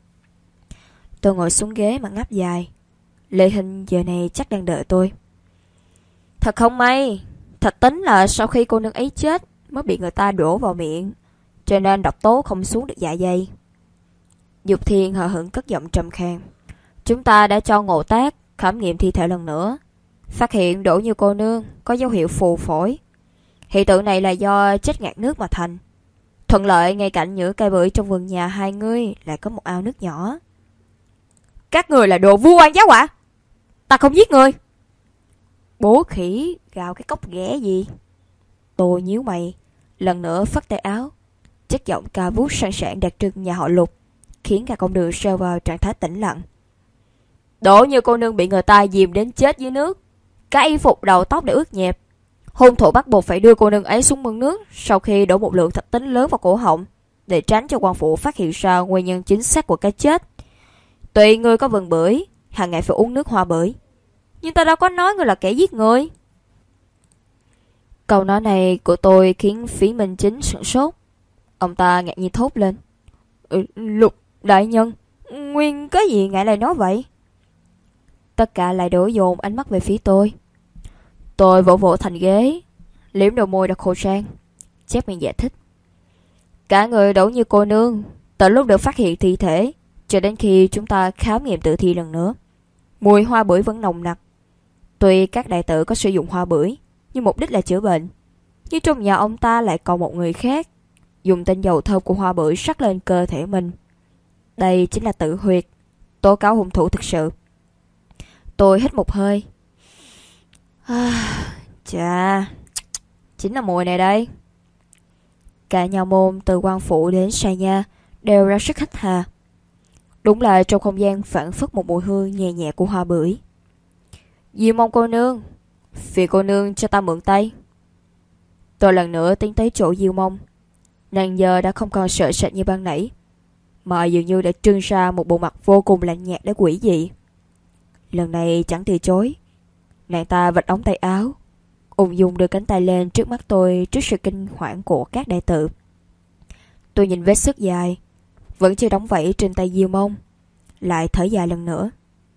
S2: Tôi ngồi xuống ghế mà ngáp dài. Lê Hinh giờ này chắc đang đợi tôi. Thật không may, thạch tính là sau khi cô nương ấy chết mới bị người ta đổ vào miệng, cho nên độc tố không xuống được dạ dày. Dục Thiên hờ hững cất giọng trầm khàn. Chúng ta đã cho Ngộ Tác khám nghiệm thi thể lần nữa, phát hiện Đỗ Như cô nương có dấu hiệu phù phổi. Hiện tượng này là do chết ngạt nước mà thành. Thuận lợi ngay cạnh những cây bưởi trong vườn nhà hai người lại có một ao nước nhỏ. Các người là đồ vu oan giáo hỏa. Ta không giết người. Bố khỉ gào cái cốc ghẻ gì? Tôi nhíu mày, lần nữa phất tay áo, chất giọng ca vút sang sảng đặc trưng nhà họ Lục, khiến cả con đường rơi vào trạng thái tĩnh lặng. Đỗ Như cô nương bị người ta dìm đến chết dưới nước, cái y phục đầu tóc đã ướt nhẹp. Hung thủ bắt buộc phải đưa cô nương ấy xuống mương nước sau khi đổ một lượng thạch tính lớn vào cổ họng, để tránh cho quan phủ phát hiện ra nguyên nhân chính xác của cái chết. Tuy ngươi có vườn bưởi, hàng ngày phải uống nước hoa bưởi, nhưng ta đâu có nói ngươi là kẻ giết người. Câu nói này của tôi khiến Phí Minh Chính sửng sốt. Ông ta ngạc nhiên thốt lên. Lục đại nhân, nguyên cái gì ngại lại nói vậy? Tất cả lại đổ dồn ánh mắt về phía tôi. Tôi vỗ vỗ thành ghế, liếm đầu môi đã khô sang, chép miệng giải thích. Cả người Đỗ Như cô nương, từ lúc được phát hiện thi thể cho đến khi chúng ta khám nghiệm tử thi lần nữa, mùi hoa bưởi vẫn nồng nặc. Tuy các đại tử có sử dụng hoa bưởi, nhưng mục đích là chữa bệnh, nhưng trong nhà ông ta lại còn một người khác dùng tinh dầu thơm của hoa bưởi rắc lên cơ thể mình. Đây chính là tự huyệt, tố cáo hung thủ thực sự. Tôi hít một hơi. Chà, chính là mùi này đây. Cả nhà môn từ quan phủ đến Sa Nha đều ra sức hít hà. Đúng là trong không gian phản phất một mùi hương nhẹ nhẹ của hoa bưởi. Diêu Mông cô nương, vì cô nương cho ta mượn tay. Tôi lần nữa tiến tới chỗ Diêu Mông. Nàng giờ đã không còn sợ sệt như ban nãy, mà dường như đã trưng ra một bộ mặt vô cùng lạnh nhạt để quỷ dị. Lần này chẳng từ chối, nàng ta vạch ống tay áo, ung dung đưa cánh tay lên trước mắt tôi trước sự kinh hoảng của các đại tử. Tôi nhìn vết xước dài vẫn chưa đóng vảy trên tay Diêu Mông, lại thở dài lần nữa.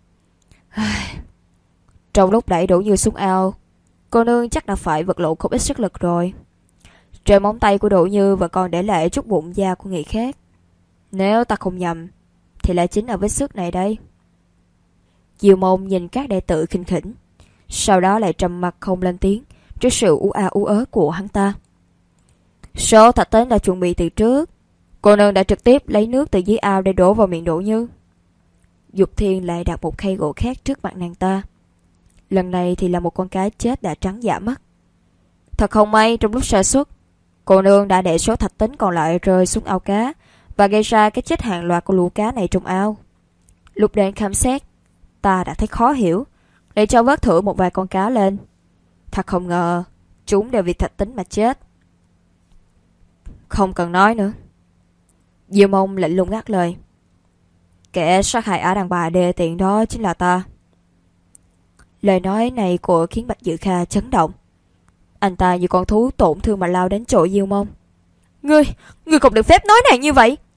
S2: Trong lúc đẩy Đỗ Như xuống ao, cô nương chắc đã phải vật lộn không ít sức lực rồi. Trên móng tay của Đỗ Như vẫn còn để lại chút bụng da của người khác. Nếu ta không nhầm thì lại chính là vết xước này đây. Diêu Mông nhìn các đệ tử khinh khỉnh, sau đó lại trầm mặc không lên tiếng trước sự ú a ú ớ của hắn ta. Số thạch tính đã chuẩn bị từ trước, cô nương đã trực tiếp lấy nước từ dưới ao để đổ vào miệng Đỗ Như. Dục Thiên lại đặt một khay gỗ khác trước mặt nàng ta. Lần này thì là một con cá chết đã trắng dạ mắt. Thật không may, trong lúc sơ suất, cô nương đã để số thạch tính còn lại rơi xuống ao cá và gây ra cái chết hàng loạt của lũ cá này trong ao. Lúc đến khám xét, ta đã thấy khó hiểu, để cho vớt thử một vài con cá lên. Thật không ngờ chúng đều vì thạch tính mà chết. Không cần nói nữa. Diêu Mông lạnh lùng ngắt lời. Kẻ sát hại ả đàn bà đê tiện đó chính là ta. Lời nói này của khiến Bạch Dự Kha chấn động. Anh ta như con thú tổn thương mà lao đến chỗ Diêu Mông. Ngươi không được phép nói nàng như vậy.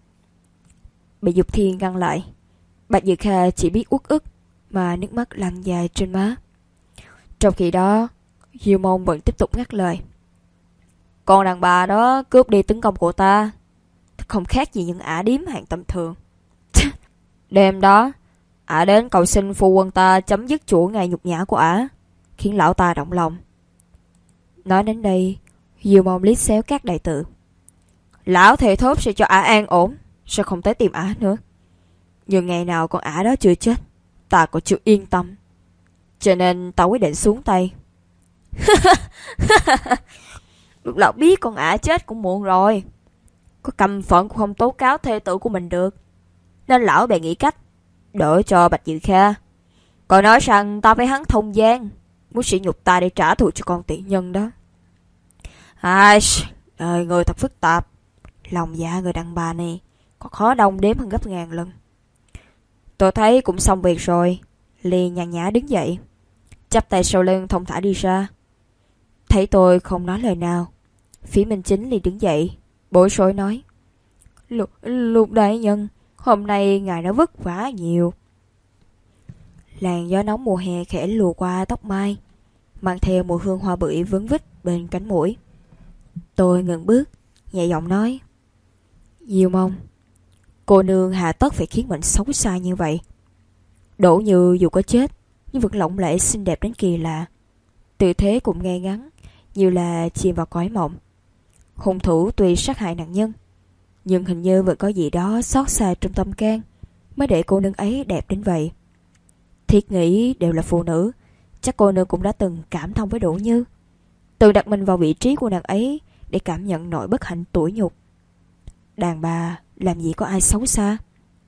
S1: bị Dục Thiên ngăn lại. Bạch Dược Kha chỉ biết uất ức mà nước mắt lăn dài trên má. Trong khi đó, Diêu Mông vẫn tiếp tục ngắt lời. Con đàn bà đó cướp đi tấn công của ta, không khác gì những ả điếm hạng tầm thường. Đêm đó, ả đến cầu xin phu quân ta chấm dứt chuỗi ngày nhục nhã của ả, khiến lão ta động lòng. Nói đến đây, Diêu Mông liếc xéo các đại tự. Lão thề thốt sẽ cho ả an ổn, sẽ không tới tìm ả nữa. Nhưng ngày nào con ả đó chưa chết, ta còn chưa yên tâm. Cho nên ta quyết định xuống tay. Lúc lão biết con ả chết cũng muộn rồi. Có căm phẫn cũng không tố cáo thê tử của mình được. Nên lão bèn nghĩ cách đỡ cho Bạch Dự Kha. Còn nói rằng ta phải hắn thông gian, muốn sỉ nhục ta để trả thù cho con tiện nhân đó. Ai, đời người thật phức tạp. Lòng dạ người đàn bà này còn khó đong đếm hơn gấp ngàn lần. Tôi thấy cũng xong việc rồi, liền nhàn nhã đứng dậy, chắp tay sau lưng thông thả đi ra. Thấy tôi không nói lời nào, Phí Minh Chính liền đứng dậy, bối rối nói. Lục đại nhân, hôm nay ngài đã vất vả nhiều. Làn gió nóng mùa hè khẽ lùa qua tóc mai, mang theo mùi hương hoa bưởi vướng vít bên cánh mũi. Tôi ngừng bước, nhẹ giọng nói. Diêu Mông, cô nương hà tất phải khiến mình xấu xa như vậy. Đỗ Như dù có chết, nhưng vẫn lộng lẫy xinh đẹp đến kỳ lạ. Tư thế cũng ngay ngắn, như là chìm vào cõi mộng. Hung thủ tuy sát hại nạn nhân, nhưng hình như vẫn có gì đó xót xa trong tâm can, mới để cô nương ấy đẹp đến vậy. Thiết nghĩ đều là phụ nữ, chắc cô nương cũng đã từng cảm thông với Đỗ Như, tự đặt mình vào vị trí của nàng ấy để cảm nhận nỗi bất hạnh tủi nhục. Đàn bà làm gì có ai xấu xa.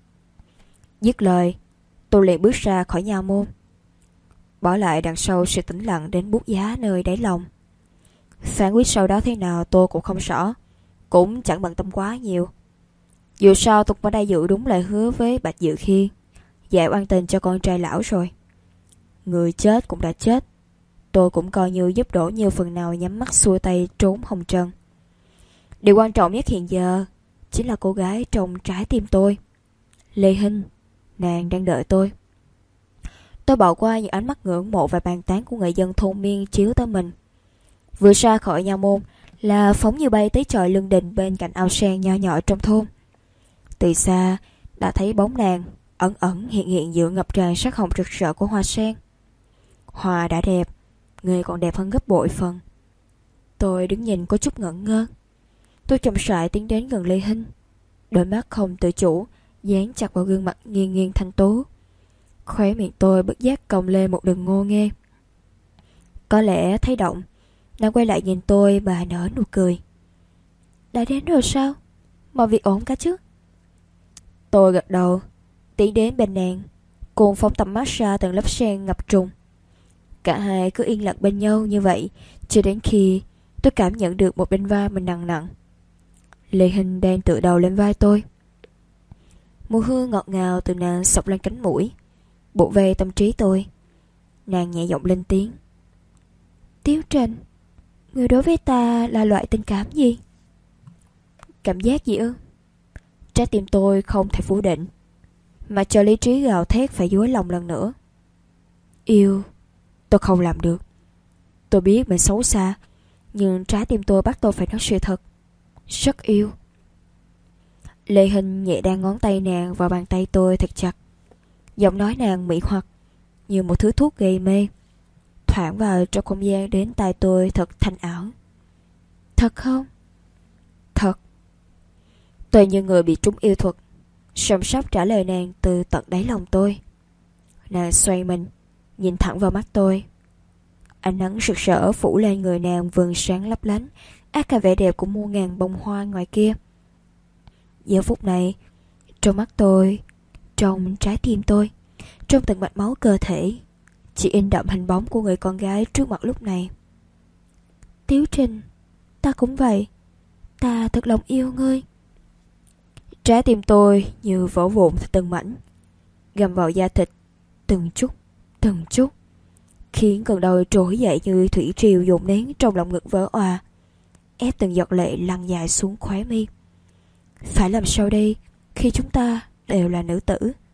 S1: Dứt lời, tôi liền bước ra khỏi nha môn, bỏ lại đằng sau sự tĩnh lặng đến buốt giá nơi đáy lòng. Phán quyết sau đó thế nào tôi cũng không rõ, cũng chẳng bận tâm quá nhiều. Dù sao tôi cũng đã giữ đúng lời hứa với Bạch Dự Khiên, giải oan tình cho con trai lão rồi. Người chết cũng đã chết, tôi cũng coi như giúp Đỗ Như phần nào nhắm mắt xuôi tay trốn hồng trần. Điều quan trọng nhất hiện giờ chính là cô gái trong trái tim tôi, Lê Hinh. Nàng đang đợi tôi. Tôi bỏ qua những ánh mắt ngưỡng mộ và bàn tán của người dân thôn miên chiếu tới mình. Vừa ra khỏi nhà môn là phóng như bay tới chòi lương đình bên cạnh ao sen nho nhỏ trong thôn. Từ xa đã thấy bóng nàng ẩn ẩn hiện hiện giữa ngập tràn sắc hồng rực rỡ của hoa sen. Hoa đã đẹp, người còn đẹp hơn gấp bội phần. Tôi đứng nhìn có chút ngẩn ngơ. Tôi chậm rãi tiến đến gần Lê Hinh, đôi mắt không tự chủ dán chặt vào gương mặt nghiêng nghiêng thanh tố. Khóe miệng tôi bất giác cong lên một đường ngô nghê. Có lẽ thấy động, nàng quay lại nhìn tôi và nở nụ cười. Đã đến rồi sao? Mọi việc ổn cả chứ? Tôi gật đầu, tiến đến bên nàng, cùng phóng tầm mắt ra từng lớp sen ngập trùng. Cả hai cứ yên lặng bên nhau như vậy cho đến khi tôi cảm nhận được một bên vai mình nặng nặng. Lê Hinh đang tựa đầu lên vai tôi. Mùi hương ngọt ngào từ nàng xộc lên cánh mũi, bủa vây tâm trí tôi. Nàng nhẹ giọng lên tiếng. Tiếu Trình, người đối với ta là loại tình cảm gì? Cảm giác gì ư? Trái tim tôi không thể phủ định, mà cho lý trí gào thét phải dối lòng lần nữa. Yêu, tôi không làm được. Tôi biết mình xấu xa, nhưng trái tim tôi bắt tôi phải nói sự thật. Rất yêu. Lê Hinh nhẹ đan ngón tay nàng vào bàn tay tôi thật chặt. Giọng nói nàng mị hoặc như một thứ thuốc gây mê, thoảng vào trong không gian đến tai tôi thật thanh ảo. Thật không? Thật. Tôi như người bị trúng yêu thuật, sầm sắp trả lời nàng từ tận đáy lòng tôi. Nàng xoay mình, nhìn thẳng vào mắt tôi. Ánh nắng rực rỡ phủ lên người nàng vầng sáng lấp lánh, át cả vẻ đẹp của muôn ngàn bông hoa ngoài kia. Giờ phút này, trong mắt tôi, trong trái tim tôi, trong từng mạch máu cơ thể, chỉ in đậm hình bóng của người con gái trước mặt lúc này. Tiếu Trình, ta cũng vậy. Ta thật lòng yêu ngươi. Trái tim tôi như vỡ vụn từng mảnh, găm vào da thịt, từng chút, khiến cơn đau trỗi dậy như thủy triều dồn nén trong lòng ngực vỡ òa, ép từng giọt lệ lăn dài xuống khóe mi. Phải làm sao đây khi chúng ta đều là nữ tử.